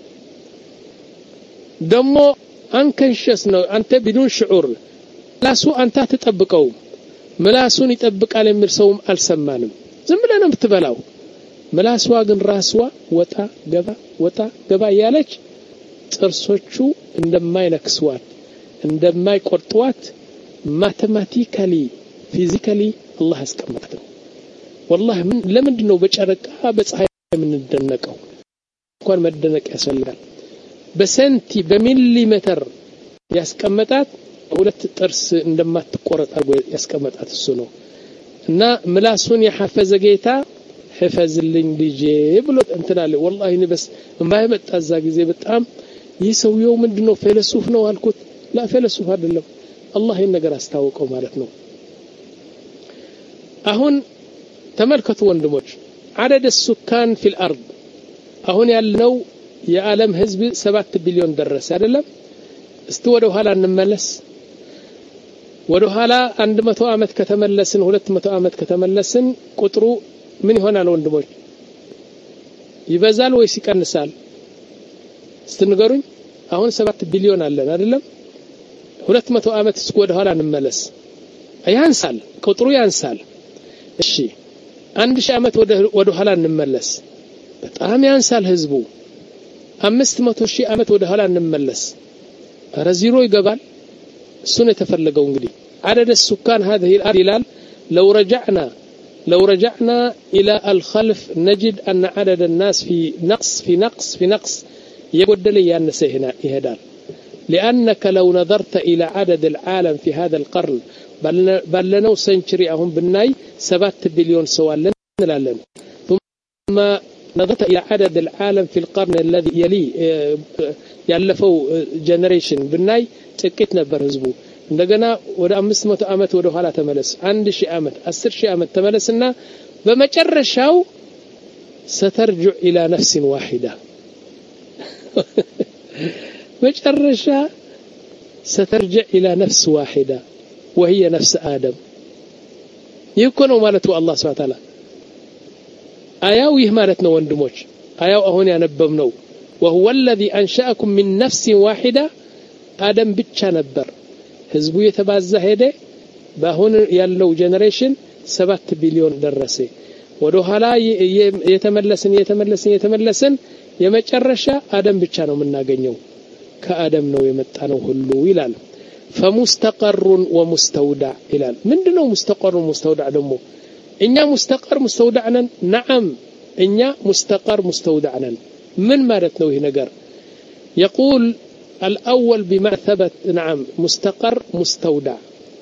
ደሞ አንከንሸስ ነው አንተ بدون شعور ምላሱ አንተ ተጠብቀው ምላሱን ይጠብቃል የሚል ሰውም አልሰማንም ዝም ብለህ ነው የምትበላው ምላስዋ ግን ራስዋ ወጣ ገባ ወጣ ገባ ያለች ጥርሶቹ እንደማይነክስዋት እንደማይቆርጧት ማቴማቲካሊ ፊዚካሊ አላህ አስቀመጠው والله من ለምንድን ነው በጨረቃ በፀሐይ የምንደነቀው እንኳን መደነቅ ያስፈልጋል በሰንቲ በሚሊሜትር ያስቀመጣት ሁለት ጥርስ እንደማትቆረጥ አርጎ ያስቀመጣት እሱ ነው እና ምላሱን የሐፈዘ ጌታ حفظልኝ ልጄ ብሎ እንትናለ والله እኔ በስ የማይመጣ እዛ ጊዜ በጣም ይህ ሰውየው ምንድነው ፊሎሶፍ ነው አልኩት لا ፊሎሶፍ አይደለም አላህ ይሄን ነገር አስተዋወቀው ማለት ነው አሁን ተመልከቱ ወንድሞች عدد السكان في الارض አሁን ያለው የዓለም ህዝብ ሰባት ቢሊዮን ደረሰ አይደለም እስቲ ወደ ኋላ እንመለስ ወደ ኋላ መቶ አመት ከተመለስን ሁለት መቶ አመት ከተመለስን ቁጥሩ ምን ይሆናል ወንድሞች ይበዛል ወይስ ይቀንሳል ስትንገሩኝ አሁን ሰባት ቢሊዮን አለን አይደለም ሁለት መቶ አመት እስከ ወደ ኋላ እንመለስ ያንሳል ቁጥሩ ያንሳል እሺ አንድ ሺህ አመት ወደ ወደ ኋላ እንመለስ በጣም ያንሳል ህዝቡ አምስት መቶ ሺህ አመት ወደ ኋላ እንመለስ ረዚሮ ይገባል እሱን የተፈለገው እንግዲህ عدد السكان هذه الأرض هلال لو رجعنا لو رجعنا إلى الخلف نجد أن عدد الناس في نقص في نقص في نقص يقول لي أن سهنا يهدال لأنك لو نظرت إلى عدد العالم في هذا القرن بل لنو سنشري أهم بالناي سبعة بليون سوال لنا ثم نظرت إلى عدد العالم في القرن الذي يلي يالفو جنريشن بالناي تكتنا برهزبو እንደገና ወደ አምስት መቶ አመት ወደ ኋላ ተመለስ አንድ ሺህ አመት አስር ሺህ አመት ተመለስና በመጨረሻው سترجع إلى نفس واحدة مجرشة سترجع إلى نفس واحدة وهي نفس آدم يكون مالته الله سبحانه وتعالى آياويه مالتنا وندموش آياو أهوني أنبمنو وهو الذي أنشأكم من نفس واحدة آدم بتشا نبر ህዝቡ የተባዛ ሄደ በአሁን ያለው ጄነሬሽን ሰባት ቢሊዮን ደረሰ ወደ ኋላ የተመለስን የተመለስን የተመለስን የመጨረሻ አደም ብቻ ነው የምናገኘው ከአደም ነው የመጣነው ሁሉ ይላል فمستقر ومستودع ይላል ምንድነው مستقر ومستودع ደግሞ እኛ مستقر مستودع ነን نعم እኛ مستقر مستودع ነን ምን ማለት ነው ይሄ ነገር يقول الأول بما ثبت نعم مستقر مستودع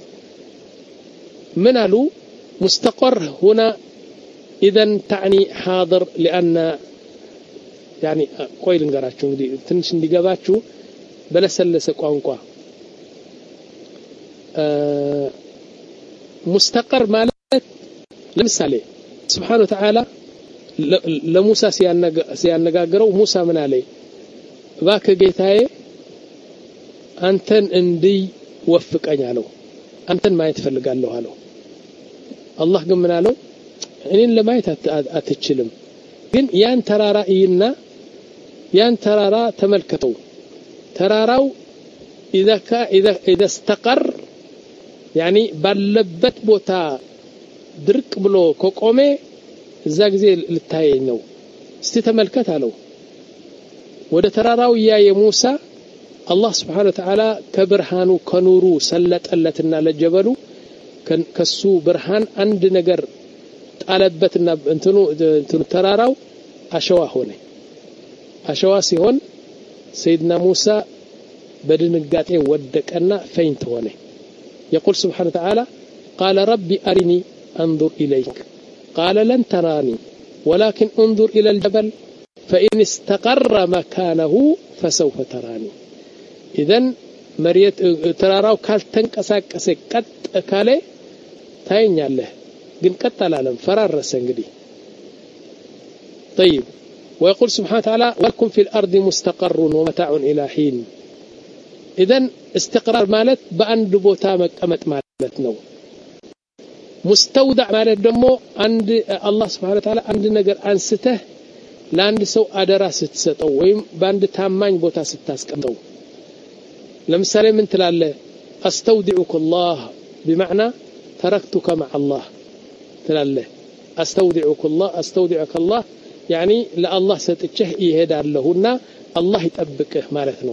من قالوا مستقر هنا إذن تعني حاضر لأن يعني قويل نقرأتشو تنش ندقباتشو بلا سلسة قوانقوا آه مستقر مالت لمثالي سبحانه وتعالى لموسى سيانقاقروا موسى من عليه باك قيتاي አንተን እንዲይ ወፍቀኝ አለው አንተን ማየት ፈልጋለሁ አለው አላህ ግን ምን አለው እኔን ለማየት አትችልም ግን ያን ተራራ ይና ያን ተራራ ተመልከተው ተራራው اذا اذا اذا استقر يعني ባለበት ቦታ ድርቅ ብሎ ከቆመ እዛ ጊዜ ልታየኝ ነው እስቲ ተመልከት አለው ወደ ተራራው ያየ ሙሳ الله سبحانه وتعالى كبرهانو كنورو سلطلتنا لجبلو كسو برهان عند ነገር ጣለበትና እንትኑ እንትኑ ተራራው አሸዋ ሆነ አሸዋ ሲሆን سيدنا موسى በድንጋጤ ወደቀና ፈይንት ሆነ يقول سبحانه وتعالى قال ربي أرني أنظر إليك قال لن تراني ولكن انظر إلى الجبل فإن استقر مكانه فسوف تراني إذن مريت تراراو ካልተንቀሳቀሰ ቀጥ ካለ ታየኛለህ ግን ቀጥ አላለም ፈራረሰ እንግዲህ طيب ويقول سبحانه وتعالى ولكم في الأرض مستقر ومتاع إلى حين إذن استقرار مالت بأند بوتا مقمጥ ማለት ነው مستودع ማለት ደግሞ አንድ الله سبحانه وتعالى አንድ ነገር አንስተህ ለአንድ ሰው አደራ ስትሰጠው ወይም በአንድ ታማኝ ቦታ ስታስቀምጠው لمثالي من تلاله استودعك الله بمعنى تركتك مع الله تلاله استودعك الله استودعك الله يعني لا الله ستجه يهدالهنا الله يطبقه معناته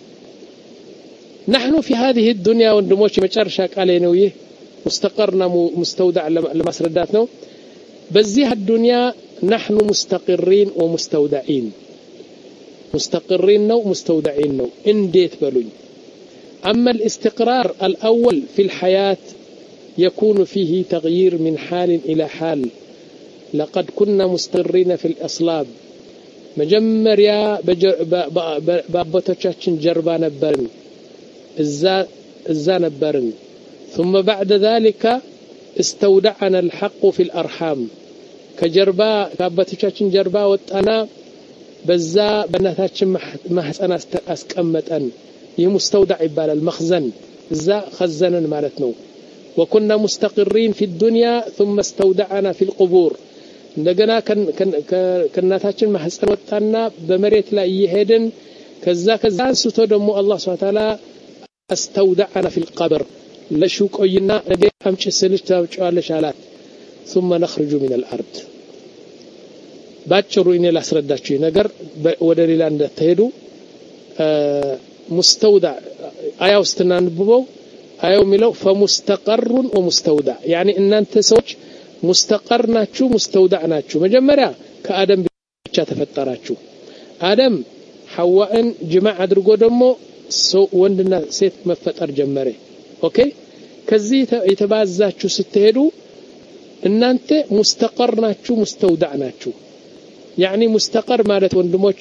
نحن في هذه الدنيا وندموش مچرشا قالي ነው ይህ مستقرنا مستودع لمسردات ነው በዚህ الدنيا نحن مستقرين ومستودعين مستقرين ነው مستودعين ነው እንዴት በሉኝ أما الاستقرار الأول في الحياة يكون فيه تغيير من حال إلى حال لقد كنا مستقرين في الأصلاب مجمر يا بابتوچاچن جربا نبرن إزا إزا نبرن ثم بعد ذلك استودعنا الحق في الأرحام كجربا بابتوچاچن جربا وطنا بزا بناتاچن محصن اسقمطن يمستودع يبال المخزن إذا خزنن معناتنو وكنا مستقرين في الدنيا ثم استودعنا في القبور እንደገና ከናታችን ማህፀን ወጣና በመሬት ላይ ይሄድን ከዛ ከዛ አንስቶ ደግሞ አላህ Subhanahu Wa Ta'ala استودعنا في القبر ለሹ ቆይና ነገ አምጪ ስልሽ ታውጫለሽ አላት ثم نخرج من الارض ባጭሩ እኔ ላስረዳችሁ ነገር ወደ ሌላ እንደተሄዱ مستودع آية استنانببو آية ميلو فمستقر ومستودع يعني إن أنت سوج مستقر ناتشو مستودع ناتشو مجمرة كآدم بيشا تفتراتشو آدم حواء جماع أدرقو دمو سو وندنا سيت مفتر جمرة أوكي كزي يتبازاتشو ستهدو إن أنت مستقر ناتشو مستودع ناتشو يعني مستقر مالت وندموش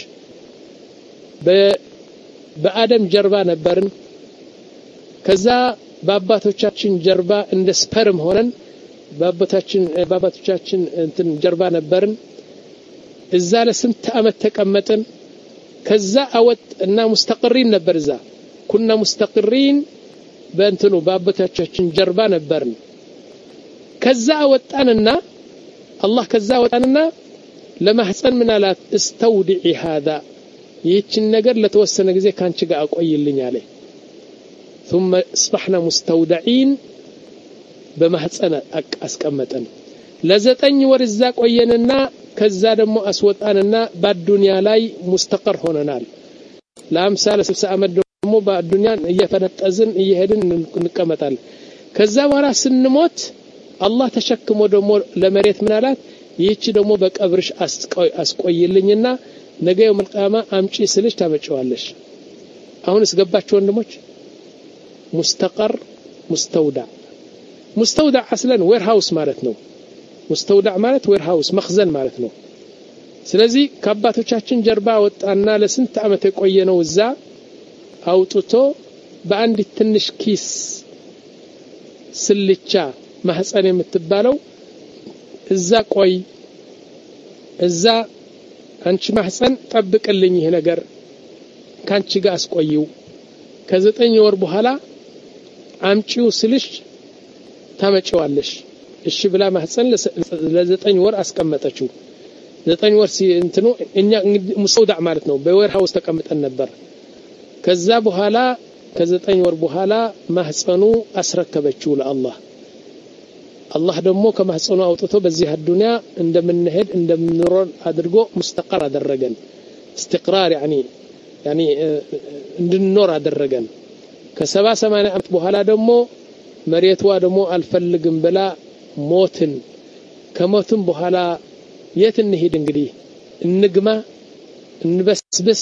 በአደም ጀርባ ነበርን ከዛ በአባቶቻችን ጀርባ እንደ ስፐርም ሆነን በአባቶቻችን በአባቶቻችን እንትን ጀርባ ነበርን እዛ ለስንት አመት ተቀመጥን ከዛ አወጥ እና ሙስተቅሪን ነበር እዛ ኩና ሙስተቅሪን በእንትኑ በአባቶቻችን ጀርባ ነበርን ከዛ አወጣንና አላህ ከዛ አወጣንና ለማህፀን ምን አላት استودعي هذا ይህችን ነገር ለተወሰነ ጊዜ ካንቺ ጋር አቆይልኝ አለ ثم اصبحنا مستودعين በማህፀን አስቀመጠን ለዘጠኝ ወር እዛ ቆየንና ከዛ ደግሞ አስወጣንና በአዱንያ ላይ ሙስተቀር ሆነናል ለአምሳ ለስልሳ አመት ደግሞ በአዱንያ እየፈነጠዝን እየሄድን እንቀመጣለን ከዛ በኋላ ስንሞት አላህ ተሸክሞ ደግሞ ለመሬት ምን አላት ይህች ደግሞ በቀብርሽ አስቆይ አስቆይልኝና ነገ የውም القيامه አምጪ ስልሽ ታመጪዋለሽ አሁንስ ገባችሁ ወንድሞች مستقر مستودع مستودع اصلا وير هاوس ማለት ነው مستودع ማለት وير هاوس مخزن ማለት ነው ስለዚህ ከአባቶቻችን ጀርባ ወጣና ለስንት አመት የቆየነው እዛ አውጥቶ በአንድ ትንሽ ኪስ ስልቻ ማህፀን የምትባለው እዛ ቆይ እዛ አንቺ ማህፀን ጠብቅልኝ ይሄ ነገር ካንቺ ጋር አስቆይው ከዘጠኝ ወር በኋላ አምጪው ስልሽ ታመጪዋለሽ እሺ ብላ ማህፀን ለዘጠኝ ወር አስቀመጠችው ዘጠኝ ወር እንትኑ እኛ ሙስተውዳዕ ማለት ነው በወር ሃውስ ተቀምጠን ነበር ከዛ በኋላ ከዘጠኝ ወር በኋላ ማህፀኑ አስረከበችው ለአላህ አላህ ደግሞ ከማህፀኑ አውጥቶ በዚህ አዱንያ እንደምንሄድ እንደምንኖር አድርጎ ሙስተቀር አደረገን استقرار يعني يعني እንድንኖር አደረገን ከሰባ ሰማንያ አመት በኋላ ደግሞ መሬትዋ ደግሞ አልፈልግም ብላ ሞትን ከሞትን በኋላ የት እንሄድ እንግዲህ እንግማ እንበስብስ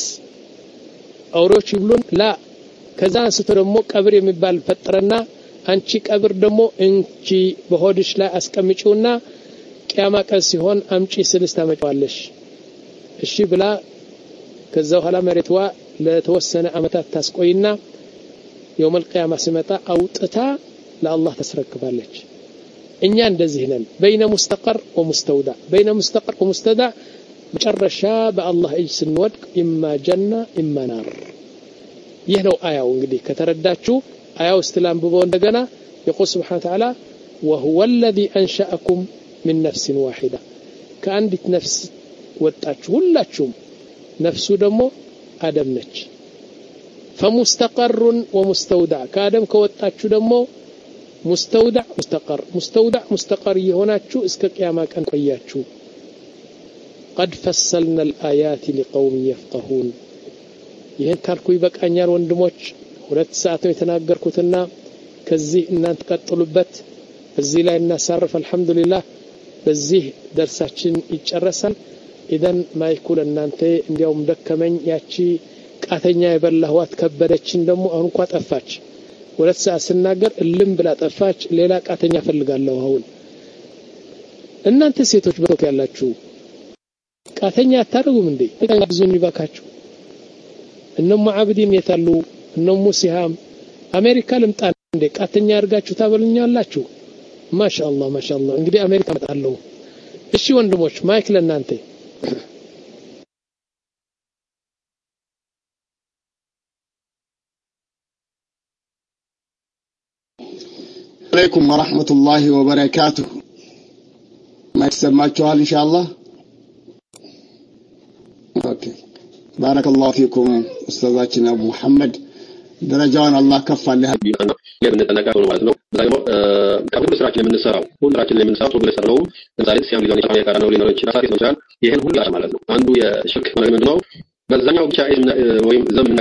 አውሮች ይብሉን ላ ከዛ አንስቶ ደግሞ ቀብር የሚባል ፈጥረና አንቺ ቀብር ደግሞ እንቺ በሆድሽ ላይ አስቀምጪውና ቂያማ ቀን ሲሆን አምጪ ስልስ ታመጫዋለሽ እሺ ብላ ከዛ በኋላ መሬትዋ ለተወሰነ አመታት ታስቆይና የውም القيامه ሲመጣ አውጥታ ለአላህ ተስረክባለች እኛ እንደዚህ ነን በይነ ሙስተቀር ወሙስተውዳ በይነ ሙስተቀር ወሙስተዳ መጨረሻ በአላህ እጅ ስንወድቅ ኢማ ጀና ኢማ ናር ይህ ነው አያው እንግዲህ ከተረዳችሁ አያው استلام ببو እንደገና يقول سبحانه وتعالى وهو الذي انشأكم من نفس واحده كأنت نفس ወጣችሁ ሁላችሁም ነፍሱ ደግሞ አደም ነች فمستقر ومستودع كادم ከወጣችሁ ደግሞ مستودع مستقر مستودع مستقر የሆናችሁ እስከ ቂያማ ቀን ቆያችሁ قد فصلنا الآيات لقوم يفقهون ይሄን ካልኩ ይበቃኛል ወንድሞች ሁለት ሰዓት ነው የተናገርኩትና ከዚህ እናንተ ቀጥሉበት እዚህ ላይ እናሳርፍ አልহামዱሊላህ በዚህ ደርሳችን ይጨረሳል ኢደን ማይኩል እናንተ እንዲያውም ደከመኝ ያቺ ቃተኛ የበላህዋት ከበደችን ደግሞ አሁን እንኳን ጠፋች ሁለት ሰዓት ስናገር እልም ብላ ጠፋች ሌላ ቃተኛ ፈልጋለሁ አሁን እናንተ ሴቶች በቶክ ያላችሁ ቃተኛ አታረጉም እንዴ ብዙን ይባካችሁ እነሙ አብዲን የታሉ እነሙ ሲሃም አሜሪካ ልምጣ እንዴ ቃተኛ አርጋችሁ ታበሉኛላችሁ ማሻአላህ ማሻአላህ እንግዲህ አሜሪካ መጣለው እሺ ወንድሞች ማይክ ለናንተ عليكم ورحمة الله وبركاته ما تسمعتوها إن شاء الله أوكي بارك الله فيكم أستاذنا أبو محمد درجان الله كفى لها يبنى تناقض ማለት ነው ዛሬ ከብዙ ስራችን የምንሰራው ሁላችን የምንሰራው ሶብለ ሰራው ዛሬ ሲያም ሊሆን ይችላል ያቀራነው ሊኖር ይችላል ሳይት ነው ይችላል ይሄን ሁሉ ያለ ማለት ነው አንዱ የሽርክ ማለት ነው በዛኛው ብቻ ወይም ዘመን